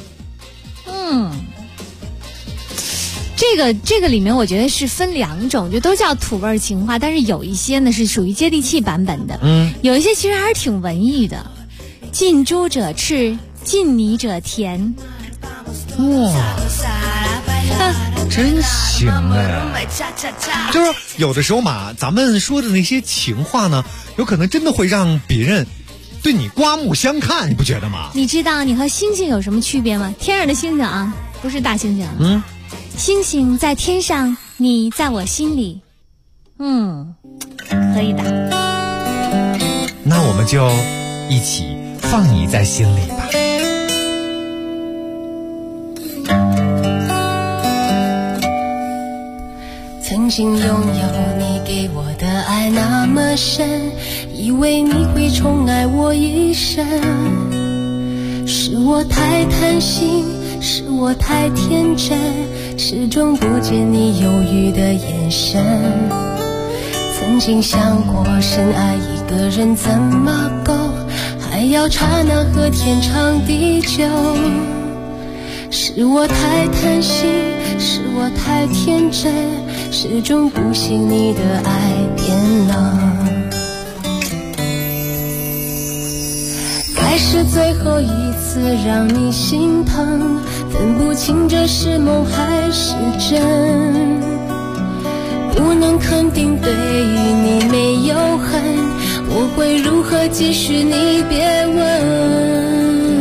这个里面我觉得是分两种，就都叫土味情话，但是有一些呢是属于接地气版本的，有一些其实还是挺文艺的。近朱者赤，近泥者甜。 哇，真行哎！就是有的时候嘛，咱们说的那些情话呢，有可能真的会让别人对你刮目相看，你不觉得吗？ 你知道你和星星有什么区别吗？天上的星星啊，不是大猩猩。星星在天上，你在我心里。可以的。 那我们就一起放你在心里吧。 曾经拥有你给我的爱那么深，以为你会宠爱我一生，是我太贪心，是我太天真，始终不见你犹豫的眼神。曾经想过深爱一个人怎么够，还要刹那和天长地久，是我太贪心，是我太天真，始终不信你的爱变冷。该是最后一次让你心疼，分不清这是梦还是真，不能肯定对于你没有恨，我会如何继续你别问。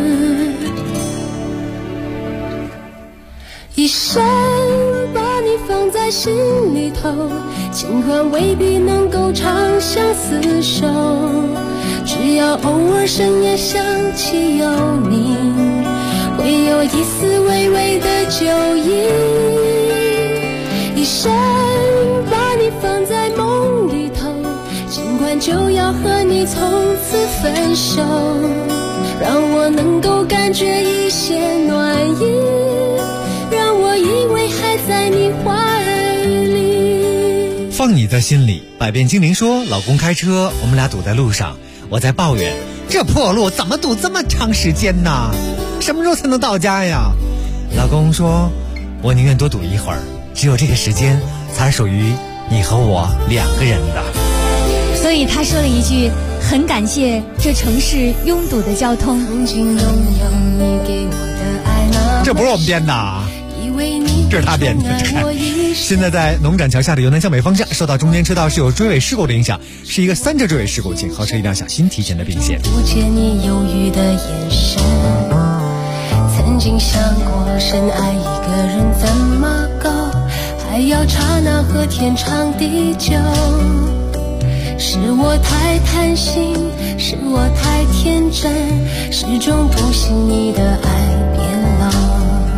一生把你放在心里头，尽管未必能够长相厮守，只要偶尔深夜想起有你，会有一丝微微的酒意。一生把你放在梦里头，尽管就要和你从此分手，让我能够感觉一些暖意，让我以为还在你怀里。 放你在心里。百变精灵说，老公开车，我们俩堵在路上，我在抱怨这破路怎么堵这么长时间呢？什么时候才能到家呀？老公说，我宁愿多堵一会儿，只有这个时间才属于你和我两个人的。 所以他说了一句，很感谢这城市拥堵的交通。 曾经拥有你给我的爱那， 这不是我们编的，这是他编的。现在在农展桥下的由南向北方向，受到中间车道是有追尾事故的影响，是一个3车追尾事故，请后车一定要小心提前的并线。 不见你犹豫的眼神，曾经想过深爱一个人怎么够，还要刹那和天长地久，是我太贪心，是我太天真，始终不信你的爱变冷。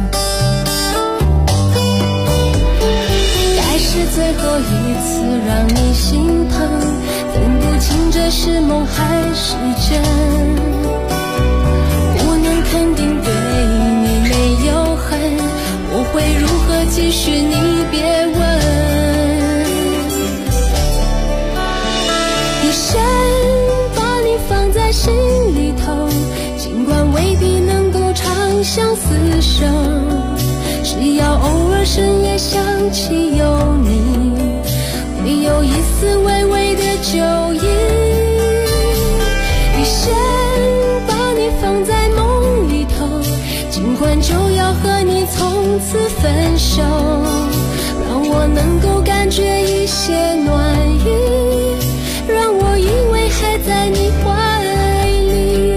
该是最后一次让你心疼，分不清这是梦还是真， 心里头，尽管未必能够长相厮守，只要偶尔深夜想起有你，会有一丝微微的酒意。一生把你放在梦里头，尽管就要和你从此分手，让我能够感觉一些暖意，让我以为还在你怀里。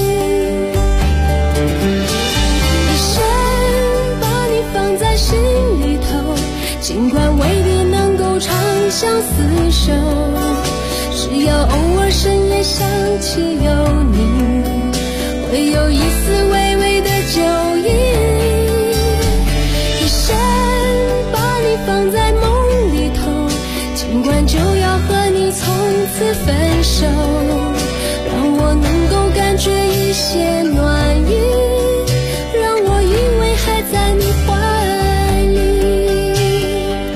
一生把你放在心里头，尽管未必能够长相厮守，只要偶尔深夜想起有你，会有一丝微微的酒意。一生把你放在梦里头，尽管就要和你从此分手，让我能够感觉一些暖意，让我以为还在你怀里，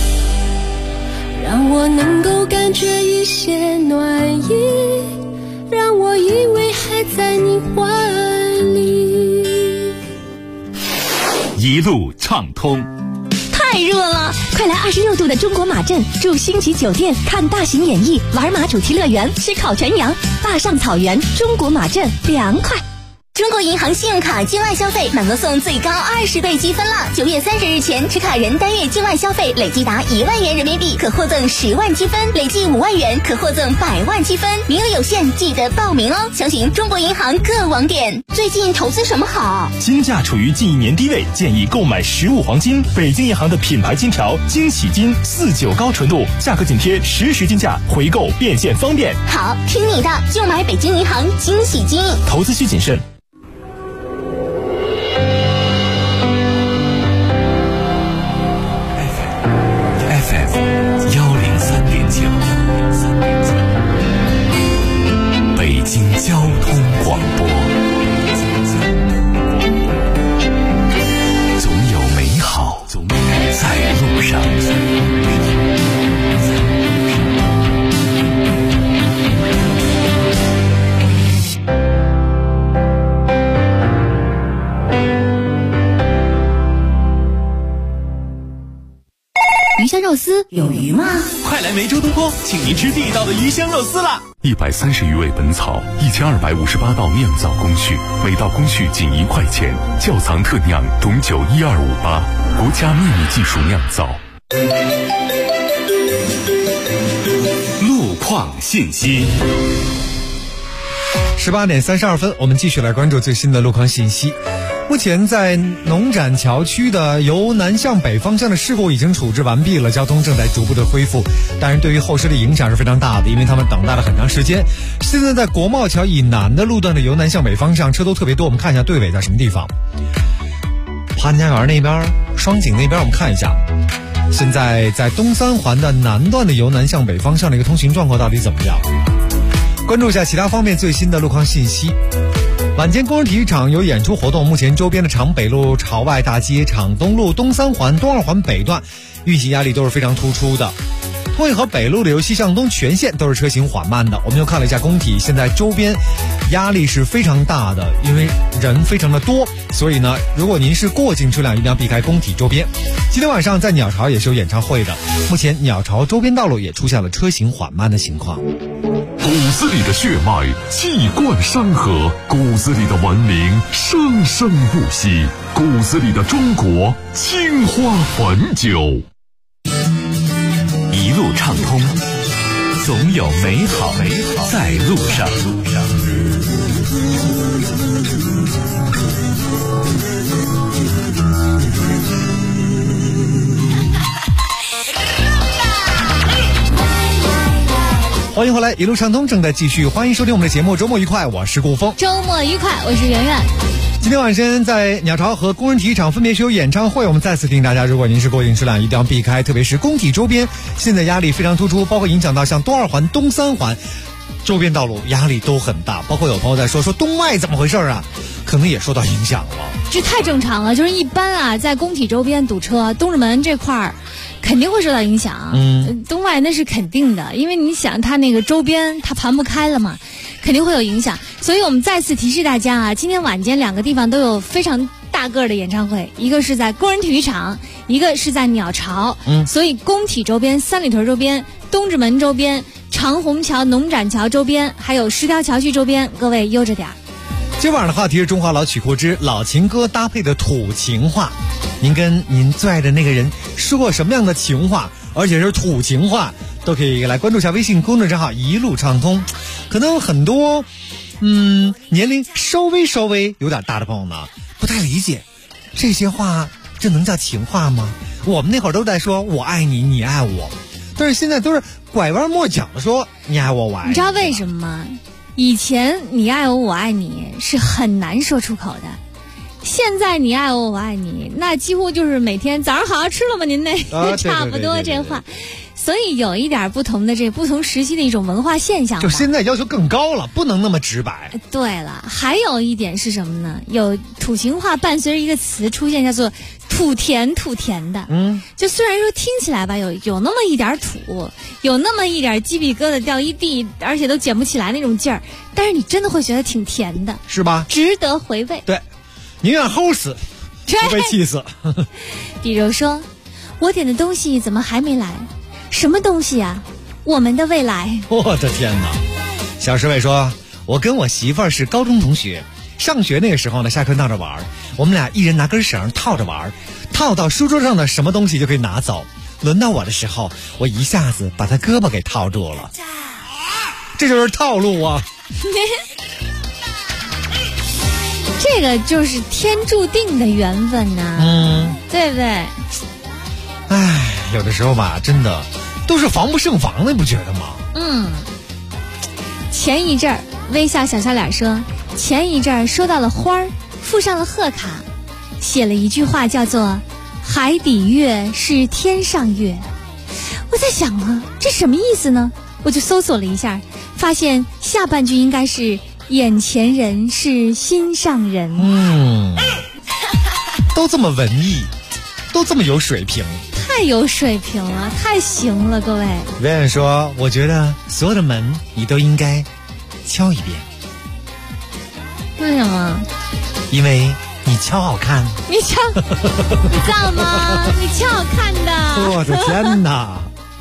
让我能够感觉一些暖意，让我以为还在你怀里。 一路畅通。 太热了，快来26度的中国马镇，住星级酒店，看大型演艺，玩马主题乐园，吃烤全羊，坝上草原，中国马镇凉快。 中国银行信用卡境外消费满额送最高20倍积分了！9月30日前持卡人单月境外消费累计达1万元人民币，可获赠10万积分；累计5万元可获赠100万积分。名额有限，记得报名哦！详询中国银行各网点。最近投资什么好？ 金价处于近1年低位，建议购买实物黄金。北京银行的品牌金条惊喜金49高纯度，价格紧贴实时金价，回购变现方便。 好，听你的，就买北京银行惊喜金。 投资需谨慎。 北京交通广播，总有美好在路上。 鱼香肉丝有鱼吗？ 快来梅州东坡，请您吃地道的鱼香肉丝啦 ！130余味本草，1258道酿造工序，每道工序仅1块钱。窖藏特酿懂酒12558，国家秘密技术酿造。 路况信息。 18点32分，我们继续来关注最新的路况信息。目前在农展桥区的由南向北方向的事故已经处置完毕了，交通正在逐步的恢复，但是对于后市的影响是非常大的，因为他们等待了很长时间。现在在国贸桥以南的路段的由南向北方向车都特别多，我们看一下队尾在什么地方。潘家园那边，双井那边我们看一下，现在在东三环的南段的由南向北方向的一个通行状况到底怎么样。关注一下其他方面最新的路况信息。晚间工人体育场有演出活动，目前周边的长北路、朝外大街、厂东路、东三环、东二环北段运行压力都是非常突出的。通惠河北路的由西向东全线都是车行缓慢的。我们又看了一下工体，现在周边压力是非常大的，因为人非常的多，所以呢，如果您是过境车辆，一定要避开工体周边。今天晚上在鸟巢也是有演唱会的，目前鸟巢周边道路也出现了车行缓慢的情况。 骨子里的血脉气贯山河，骨子里的文明生生不息，骨子里的中国青花汾酒。 一路畅通，总有美好在路上。 欢迎回来，一路畅通正在继续，欢迎收听我们的节目。周末愉快，我是顾峰。 周末愉快，我是圆圆。 今天晚上在鸟巢和工人体育场分别是有演唱会，我们再次提醒大家，如果您是过境车辆，一定要避开，特别是工体周边，现在压力非常突出，包括影响到像东二环、东三环周边道路压力都很大，包括有朋友在说东外怎么回事啊，可能也受到影响了。 这太正常了，就是一般啊，在工体周边堵车，东直门这块儿肯定会受到影响。东外那是肯定的，因为你想它那个周边它盘不开了嘛。 肯定会有影响。所以我们再次提示大家啊，今天晚间2个地方都有非常大个的演唱会，一个是在工人体育场，一个是在鸟巢。所以工体周边、三里屯周边、东直门周边、长虹桥、农展桥周边，还有石条桥区周边，各位悠着点儿。 今晚的话题是中华老曲库之老情歌搭配的土情话。您跟您最爱的那个人说过什么样的情话，而且是土情话，都可以来关注一下微信公众账号一路畅通。可能很多年龄稍微有点大的朋友呢不太理解这些话，这能叫情话吗？我们那会儿都在说我爱你，你爱我，但是现在都是拐弯抹角的说你爱我，我爱你。 你知道为什么吗？以前你爱我，我爱你是很难说出口的，现在你爱我，我爱你，那几乎就是每天早上好吃了吗？您那差不多这话。所以有一点不同的不同时期的一种文化现象， 就现在要求更高了，不能那么直白。 对了，还有一点是什么呢？有土情话伴随着一个词出现，叫做土甜土甜的。就虽然说听起来吧，有那么一点土，有那么一点鸡皮疙瘩掉一地，而且都捡不起来那种劲儿，但是你真的会觉得挺甜的， 是吧？ 值得回味。 对，宁愿齁死，不被气死。 比如说，我点的东西怎么还没来？什么东西啊？我们的未来。 我的天哪！小石伟说，我跟我媳妇儿是高中同学，上学那个时候呢，下课闹着玩，我们俩一人拿根绳套着玩，套到书桌上的什么东西就可以拿走。轮到我的时候，我一下子把他胳膊给套住了。这就是套路啊！ 这个就是天注定的缘分呐，对不对？ 唉，有的时候吧，真的都是防不胜防的，你不觉得吗？ 前一阵儿，微笑小笑脸说，前一阵儿收到了花儿，附上了贺卡，写了一句话叫做“海底月是天上月”。我在想啊，这什么意思呢？我就搜索了一下，发现下半句应该是“眼前人是心上人”。 都这么文艺，都这么有水平。 太有水平了，太行了，各位。 维恩说，我觉得所有的门你都应该敲一遍。 为什么？ 因为你敲好看。 你敲，你知道吗？你敲好看的。 我的天哪！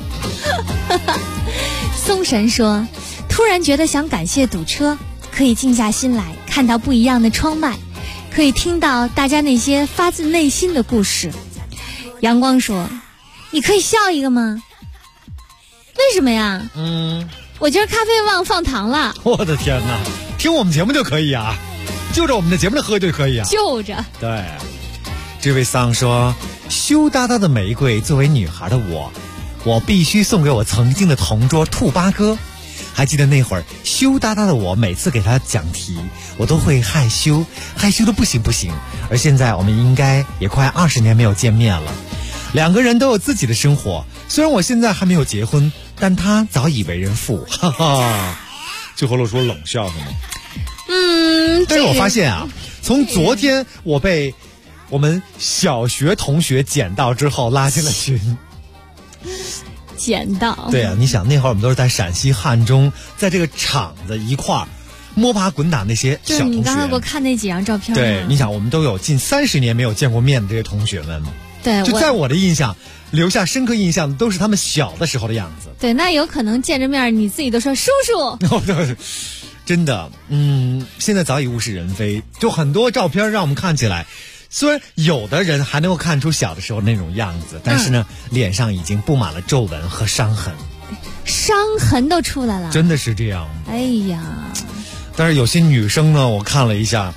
松神说，突然觉得想感谢堵车，可以静下心来看到不一样的窗外，可以听到大家那些发自内心的故事。阳光说，你可以笑一个吗？为什么呀？我今儿咖啡忘放糖了。 我的天哪，听我们节目就可以啊，就着我们的节目喝就可以啊， 就着。 对，这位桑说，羞答答的玫瑰作为女孩的我必须送给我曾经的同桌兔八哥。还记得那会儿羞答答的我，每次给他讲题我都会害羞的不行。而现在我们应该也快20年没有见面了，2个人都有自己的生活，虽然我现在还没有结婚，但他早已为人父，哈哈。最后露出冷笑是吗？但是我发现啊，从昨天我被我们小学同学捡到之后拉进了群。 捡到？ 对啊，你想那会儿我们都是在陕西汉中，在这个厂子一块儿摸爬滚打那些小同学。 就是你刚才给我看那几张照片。 对，你想我们都有近30年没有见过面的这些同学们。 对， 就在我的印象留下深刻印象的都是他们小的时候的样子。 对，那有可能见着面你自己都说叔叔。 真的，现在早已物是人非，就很多照片让我们看起来，虽然有的人还能够看出小的时候那种样子，但是呢，脸上已经布满了皱纹和伤痕， 伤痕都出来了， 真的是这样。 哎呀， 但是有些女生呢，我看了一下，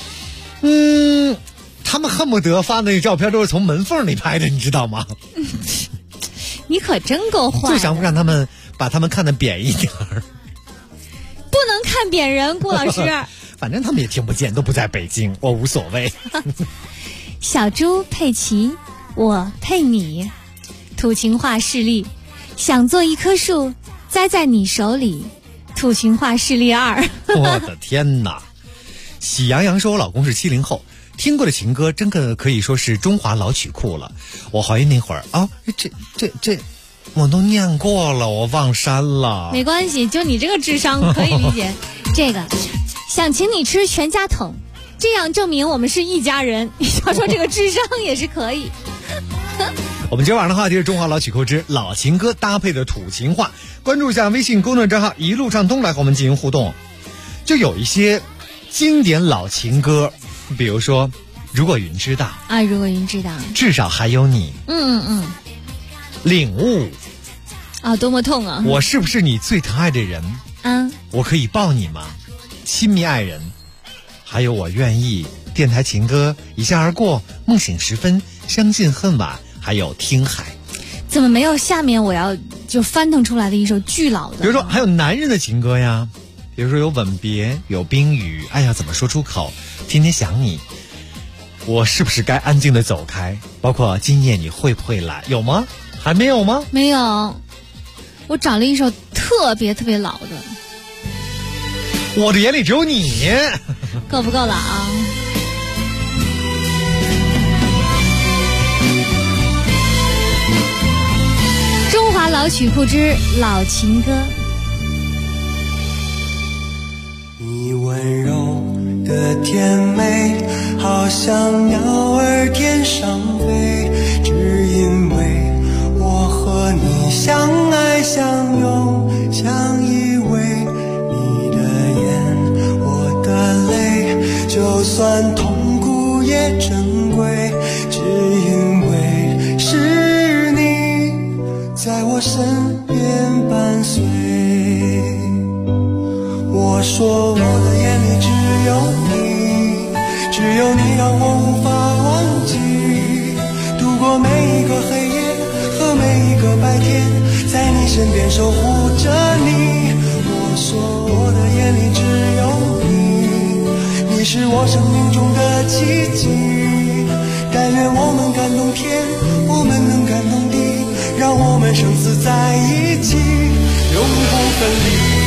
他们恨不得发那照片都是从门缝里拍的，你知道吗？ 你可真够坏的， 就想让他们把他们看得扁一点儿。 不能看扁人，顾老师。 反正他们也听不见，都不在北京，我无所谓。 小猪佩奇，我配你。土情话事例，想做一棵树，栽在你手里。土情话事例2。 我的天哪！喜羊羊说，我老公是70后，听过的情歌真的可以说是中华老曲库了。我怀孕那会儿这我都念过了，我忘删了。 没关系，就你这个智商可以理解。 这个想请你吃全家桶，这样证明我们是一家人。你要说这个智商也是可以。 我们今晚的话题是中华老曲库之老情歌搭配的土情话，关注一下微信公众账号一路畅通来和我们进行互动。就有一些经典老情歌，比如说如果云知道啊，如果云知道， 至少还有你，领悟啊，多么痛啊， 我是不是你最疼爱的人啊， 我可以抱你吗，亲密爱人，还有我愿意，电台情歌一笑而过，梦醒时分，相信恨晚，还有听海。 怎么没有下面我要就翻腾出来的一首巨老的？ 比如说还有男人的情歌呀，比如说有吻别，有冰雨，哎呀怎么说出口，天天想你，我是不是该安静的走开，包括今夜你会不会来，有吗？还没有吗？ 没有，我找了一首特别特别老的， 我的眼里只有你。 够不够老？中华老曲库之老情歌。 你温柔的甜美，好像鸟儿天上飞，只因为我和你相爱相拥，相依偎。你的眼，我的泪，就算痛苦也珍贵，只因为是你在我身边伴随。我说我的眼里只有你，只有你让我无法忘记，度过每一个黑夜和每一个白天，在你身边守护着你。我说我的眼里只有你，你是我生命中的奇迹，但愿我们感动天，我们能感动地，让我们生死在一起，永不分离。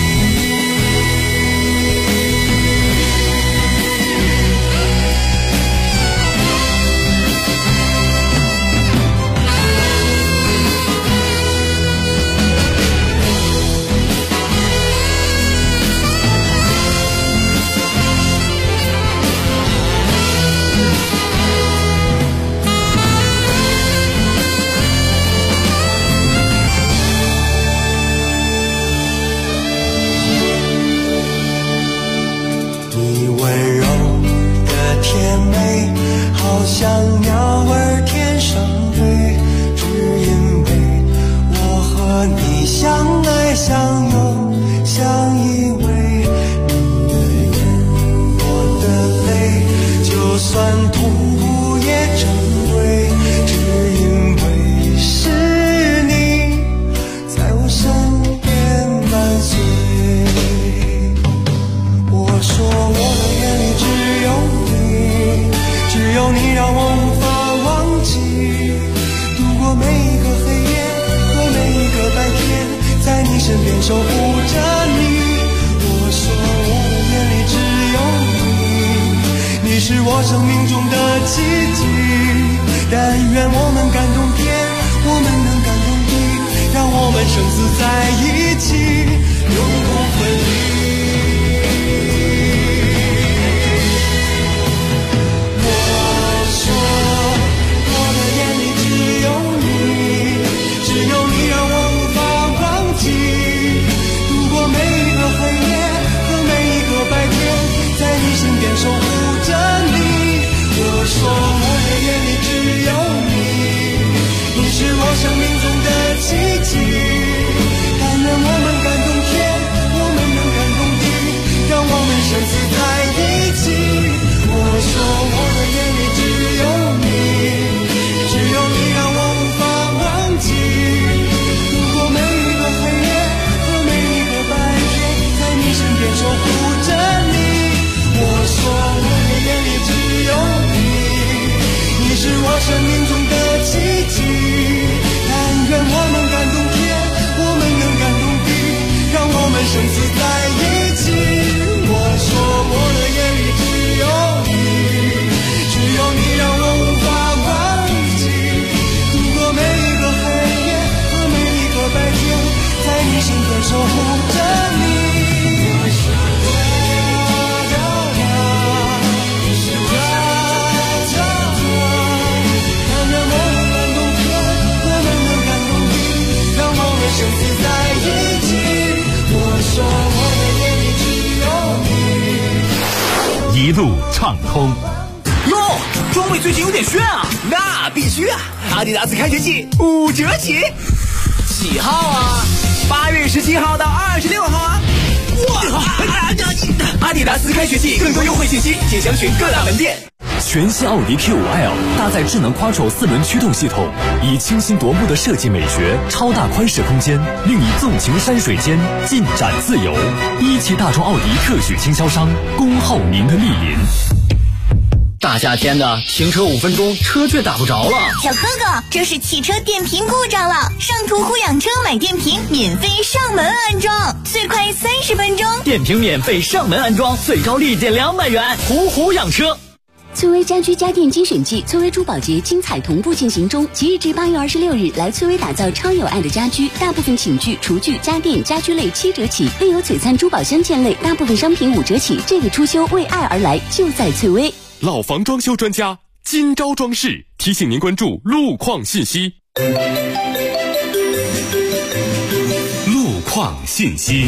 像鸟儿天上飞，只因为我和你相爱相拥，相依偎。你的眼，我的泪，就算痛苦也珍贵，只因为是你在我身边伴随。我说我的眼里只有你，只有你让我无法忘记，度过每一个黑夜和每一个白天，在你身边守护着你。我说我的眼里只有你，你是我生命中的奇迹，但愿我们感动天，我们能感动地，让我们生死在一起，永不分离。守护着你，我说我的眼里只有你，你是我生命中的奇迹，但愿我们感动天，我们能感动地，让我们生死在一起。我说我的眼里只有你，只有你让我无法忘记，度过每一个黑夜和每一个白天，在你身边守护着你。我说我一路畅通。 哟，装备最近有点炫啊！那必须啊！阿迪达斯开学季5折起，几号啊？8月17号到26号啊！哇，阿迪达斯开学季更多优惠信息，请详询各大门店。 全新奥迪 Q5L 搭载智能 Quattro 4轮驱动系统，以清新夺目的设计美学、超大宽适空间，令你纵情山水间，尽展自由。17大众奥迪特许经销商，恭候您的莅临。 大夏天的，停车5分钟，车却打不着了。 小哥哥，这是汽车电瓶故障了，上途虎养车买电瓶，免费上门安装，最快30分钟。 电瓶免费上门安装，最高立减200元。虎养车。 翠微家居家电精选季，翠微珠宝节精彩同步进行中，即日至8月26日，来翠微打造超有爱的家居，大部分寝具、厨具、家电、家居类7折起，另有璀璨珠宝镶嵌类大部分商品5折起。这个初秋为爱而来，就在翠微。 老房装修专家今朝装饰提醒您关注路况信息。路况信息。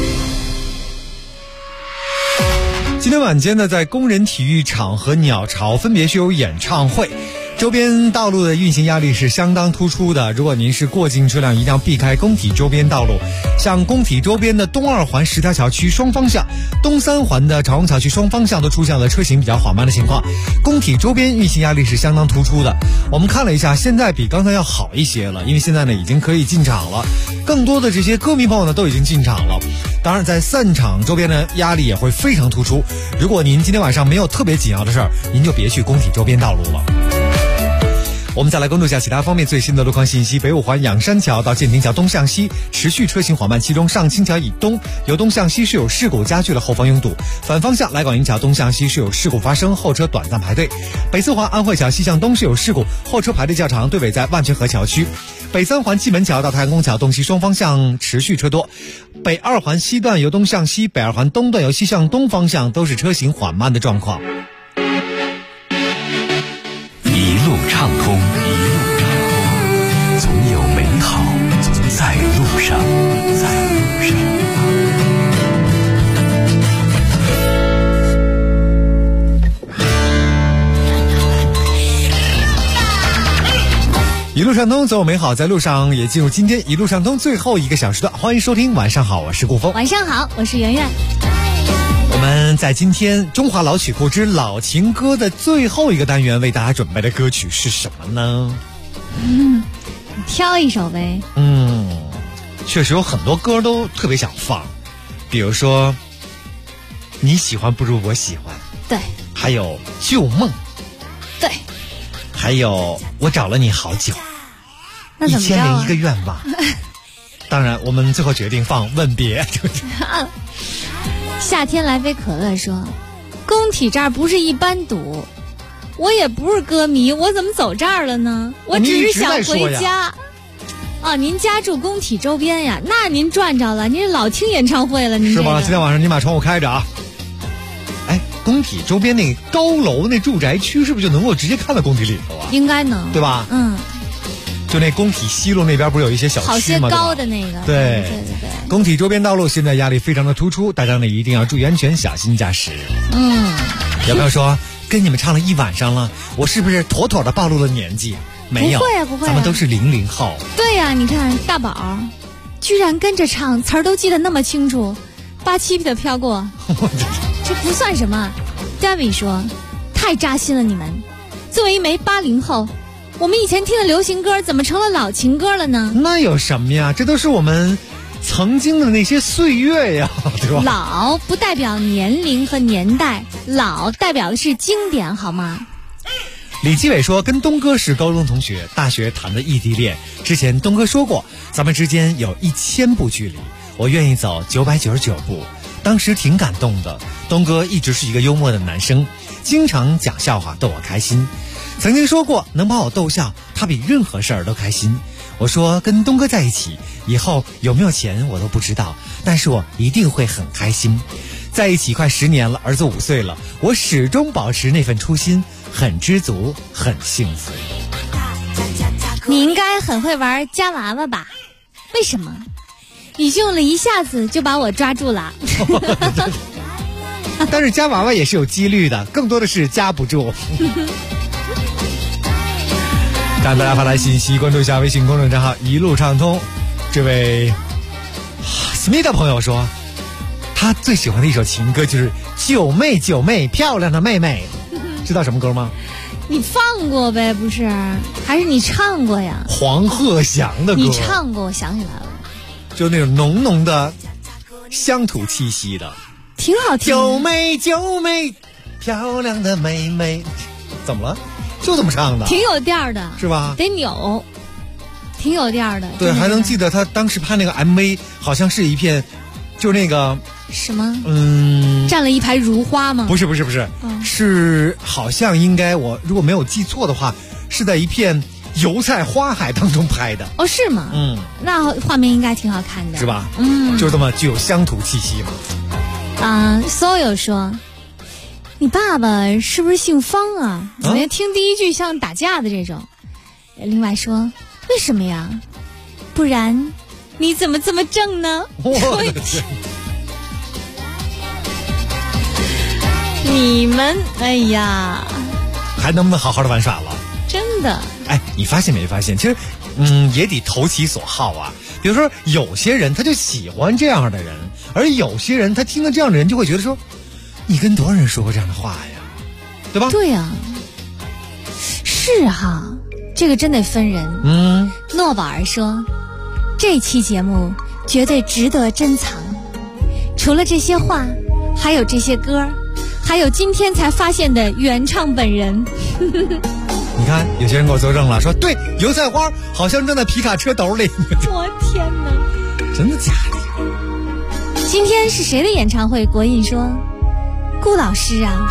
今天晚间呢，在工人体育场和鸟巢分别是有演唱会，周边道路的运行压力是相当突出的。如果您是过境车辆，一定要避开工体周边道路。像工体周边的东2环10条桥区双方向、东3环的朝阳桥区双方向都出现了车行比较缓慢的情况。工体周边运行压力是相当突出的。我们看了一下，现在比刚才要好一些了，因为现在呢已经可以进场了，更多的这些歌迷朋友呢都已经进场了。当然，在散场周边呢压力也会非常突出。如果您今天晚上没有特别紧要的事儿，您就别去工体周边道路了。我们再来关注一下其他方面最新的路况信息。北5环仰山桥到建亭桥东向西持续车行缓慢，其中上清桥以东由东向西是有事故加剧了后方拥堵，反方向来广营桥东向西是有事故发生，后车短暂排队。北4环安慧桥西向东是有事故，后车排队较长，队尾在万泉河桥区。北3环蓟门桥到太阳宫桥东西双方向持续车多。北2环西段由东向西，北2环东段由西向东方向都是车行缓慢的状况。 一路畅通，总有美好在路上， 一路畅通，总有美好在路上。也进入今天一路畅通最后1个小时段，欢迎收听。晚上好，我是顾峰。 晚上好，我是圆圆。 我们在今天中华老曲库之老情歌的最后1个单元为大家准备的歌曲是什么呢？ 你挑一首呗。 确实有很多歌都特别想放，比如说你喜欢不如我喜欢， 对， 还有旧梦， 对， 还有我找了你好久， 那怎么着 1001个愿望。当然我们最后决定放吻别。 夏天来杯可乐说，工体这儿不是一般堵，我也不是歌迷，我怎么走这儿了呢？我只是想回家。哦，您家住工体周边呀？那您赚着了，您是老听演唱会了，您是吧？今天晚上您把窗户开着啊。哎，工体周边那高楼那住宅区是不是就能够直接看到工体里头啊？ 应该能， 对吧？就那工体西路那边不是有一些小区吗？ 好些高的那个。 对。工体周边道路现在压力非常的突出，大家呢一定要注意安全，小心驾驶。有朋友说跟你们唱了一晚上了，我是不是妥妥的暴露了年纪？没有， 不会啊，不会啊， 咱们都是00后。 对呀，你看大宝居然跟着唱，词儿都记得那么清楚，87的飘过，这不算什么。David 说，太扎心了你们，作为一枚80后，我们以前听的流行歌怎么成了老情歌了呢？ 那有什么呀？这都是我们曾经的那些岁月呀，对吧？ 老不代表年龄和年代，老代表的是经典，好吗？ 李基伟说，跟东哥是高中同学，大学谈的异地恋。之前东哥说过，咱们之间有1000步距离，我愿意走999步。当时挺感动的。东哥一直是一个幽默的男生，经常讲笑话逗我开心。曾经说过，能把我逗笑，他比任何事儿都开心。我说跟东哥在一起，以后有没有钱我都不知道，但是我一定会很开心。在一起快10年了，儿子5岁了，我始终保持那份初心，很知足，很幸福。 你应该很会玩夹娃娃吧？为什么？你用了一下子就把我抓住了。 但是夹娃娃也是有几率的，更多的是夹不住。感谢大家发来信息，关注一下微信公众账号一路畅通。这位思密的朋友说，他最喜欢的一首情歌就是九妹九妹漂亮的妹妹，知道什么歌吗？ 你放过呗，不是？还是你唱过呀？ 黄鹤翔的歌。 你唱过，我想起来了， 就那种浓浓的乡土气息的， 挺好听。 九妹九妹漂亮的妹妹，怎么了？就这么唱的， 挺有调的， 是吧？ 得扭，挺有调的。 对，还能记得他当时拍那个 MV， 好像是一片，就那个什么，站了一排如花吗？ 不是，是好像应该我如果没有记错的话，是在一片油菜花海当中拍的。 哦，是吗？那画面应该挺好看的， 是吧？就这么具有乡土气息嘛。 所有说。你爸爸是不是姓方啊？怎么听第一句像打架的这种？另外说，为什么呀？不然你怎么这么正呢？ 我的天！ 你们，哎呀， 还能不能好好的玩耍了？ 真的。 哎，你发现没发现？其实，也得投其所好啊。比如说，有些人他就喜欢这样的人，而有些人他听到这样的人就会觉得说。你跟多少人说过这样的话呀？对吧？ 对呀，是哈，这个真得分人。诺宝儿说，这期节目绝对值得珍藏。除了这些话，还有这些歌，还有今天才发现的原唱本人。 你看，有些人给我作证了，说对，油菜花好像正在皮卡车兜里。 我天哪！ 真的假的？ 今天是谁的演唱会？国印说。顾老师啊，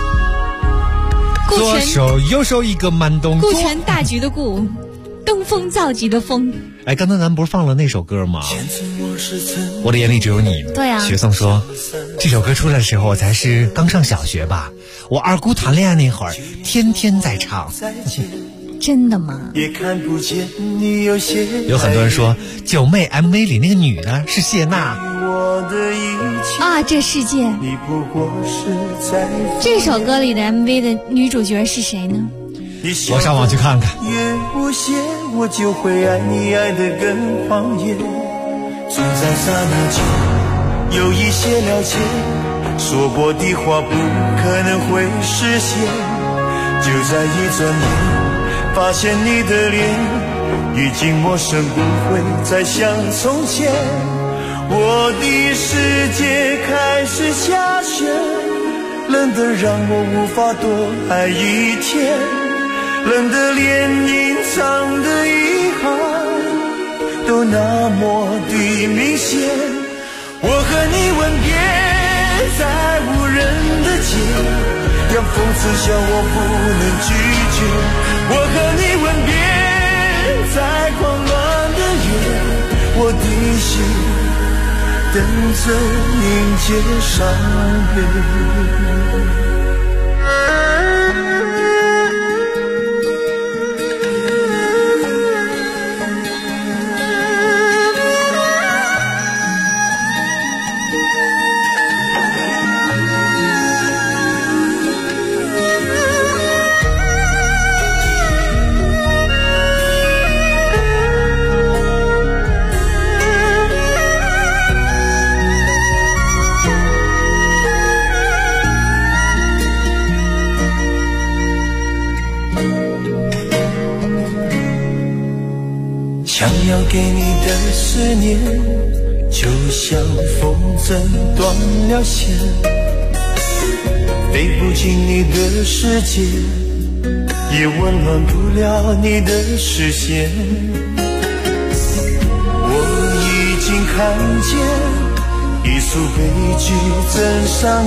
左手右手一个慢动作， 顾全大局的顾，登峰造极的峰。 哎，刚才咱不是放了那首歌吗？我的眼里只有你。 对啊。 学颂说，这首歌出来的时候我才是刚上小学吧，我二姑谈恋爱那会儿，天天在唱。 真的吗？ 有很多人说，九妹 MV 里那个女的是谢娜。 啊，这世界。这首歌里的 MV 的女主角是谁呢？ 我上网去看看。 越无邪，我就会爱你爱得更狂野。总在刹那间有一些了解，说过的话不可能会实现。就在一转眼，发现你的脸已经陌生，不会再像从前。我的世界开始下雪，冷得让我无法多爱一天，冷得连隐藏的遗憾都那么的明显。我和你吻别在无人的街，让讽刺笑我不能拒绝。我和你吻别在狂乱的夜，我的心等着迎接伤悲。想要给你的思念，就像风筝断了线，飞不进你的世界，也温暖不了你的视线。我已经看见一出悲剧正上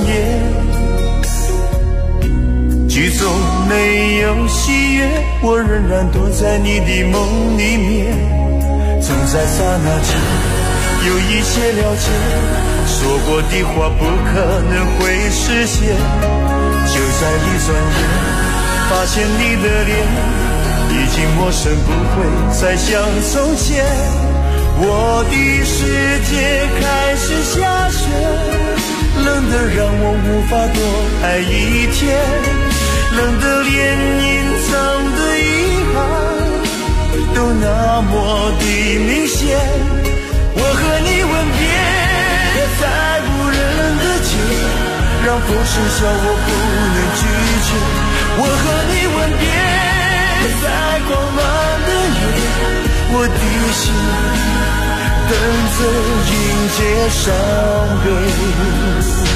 演，剧中没有喜悦，我仍然躲在你的梦里面。总在刹那间有一些了解，说过的话不可能会实现。就在一转眼，发现你的脸已经陌生，不会再像从前。我的世界开始下雪， 冷得让我无法多爱一天，冷得连隐藏的遗憾都那么的明显。我和你吻别在无人的街，让风声笑我不能拒绝。我和你吻别在光暖的夜，我的心等着迎接伤悲。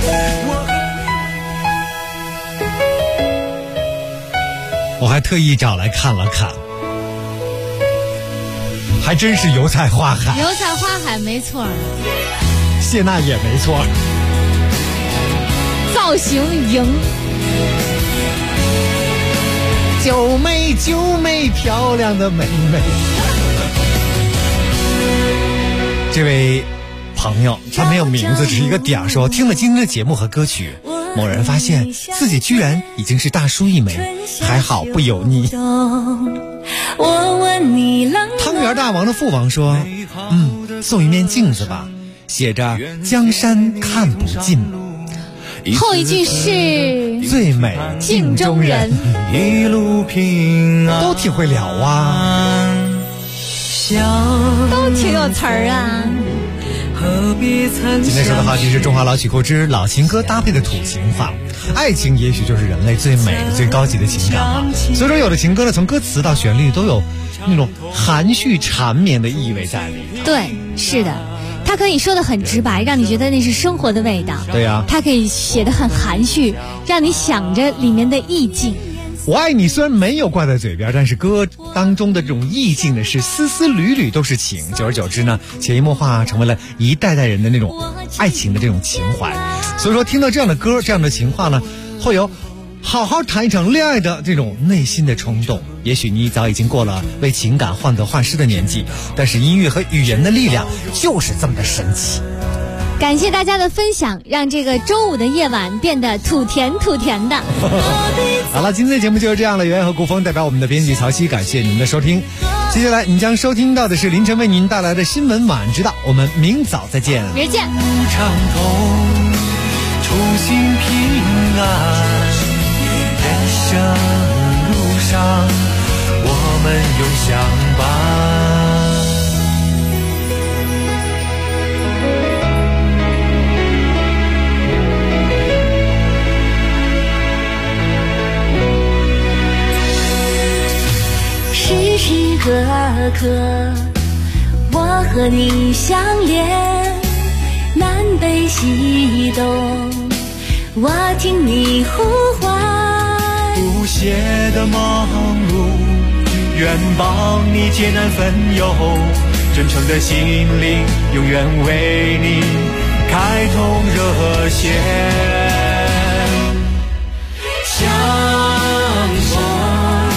我还特意找来看了看，还真是油菜花海。 油菜花海没错， 谢娜也没错， 造型赢。 九妹九妹，漂亮的妹妹。这位朋友他没有名字，只是一个点儿，说听了今天的节目和歌曲，某人发现自己居然已经是大叔一枚，还好不油腻。汤圆大王的父王说，送一面镜子吧，写着江山看不尽， 后一句是最美镜中人， 一路平安， 都挺会聊啊， 都挺有词儿啊。 今天说的话题是中华老曲库之老情歌搭配的土情话。爱情也许就是人类最美的最高级的情感嘛，所以说有的情歌呢，从歌词到旋律都有那种含蓄缠绵的意味在里头。 对，是的，它可以说得很直白，让你觉得那是生活的味道。 对呀， 它可以写得很含蓄，让你想着里面的意境。 我爱你虽然没有挂在嘴边，但是歌当中的这种意境呢，是丝丝缕缕都是情，久而久之呢，潜移默化成为了一代代人的那种爱情的这种情怀。所以说听到这样的歌，这样的情话呢，会有好好谈一场恋爱的这种内心的冲动。也许你早已经过了为情感患得患失的年纪，但是音乐和语言的力量就是这么的神奇。 感谢大家的分享，让这个周五的夜晚变得土甜土甜的。 好了，今天的节目就是这样了。圆圆和顾峰代表我们的编辑曹曦，感谢您的收听。接下来你将收听到的是凌晨为您带来的新闻晚知道，我们明早再见。 明儿见。 长痛，初心平安，人生路上我们永相伴。 时时刻刻我和你相连，南北西东我听你呼唤， 不懈的忙碌愿帮你艰难分忧，真诚的心灵永远为你开通热线。相逢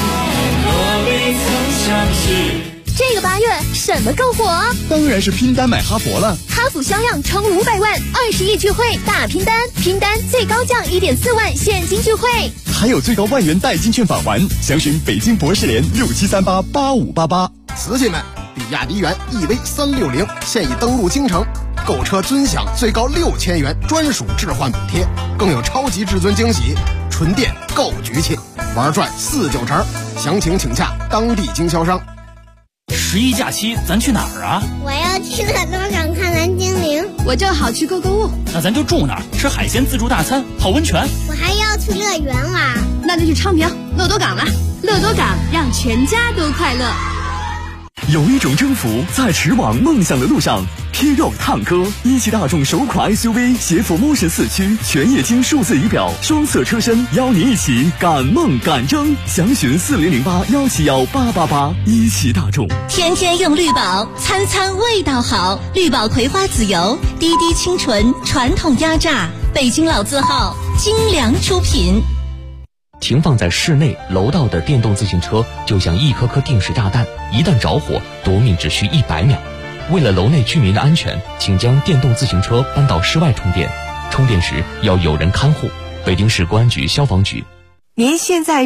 这个8月什么更火？ 当然是拼单买哈佛了。 哈弗销量冲500万，20亿聚会大拼单，拼单最高降1.4万现金聚会， 还有最高万元代金券返还。详询北京博士联67388588。 瓷器们，比亚迪元 EV360现已登陆京城，购车尊享最高6000元专属置换补贴，更有超级至尊惊喜，纯电购局气，玩转4-9成。详情请洽当地经销商。 11假期咱去哪儿啊？ 我要去乐多港看蓝精灵。 我正好去购物。 那咱就住哪儿？吃海鲜自助大餐，泡温泉。 我还要去乐园玩。 那就去昌平乐多港了。乐多港让全家都快乐。 有一种征服在驰往梦想的路上。T Rock 探歌，一汽大众首款 SUV， 携辅 Motion 4驱，全液晶数字仪表，双色车身，邀你一起赶梦赶征。详询4008-171-888。一汽大众， 天天用绿宝，餐餐味道好。绿宝葵花籽油，滴滴清纯，传统压榨，北京老字号，精良出品。 停放在室内楼道的电动自行车就像一颗颗定时炸弹，一旦着火，夺命只需100秒。为了楼内居民的安全，请将电动自行车搬到室外充电，充电时要有人看护。北京市公安局消防局。 您现在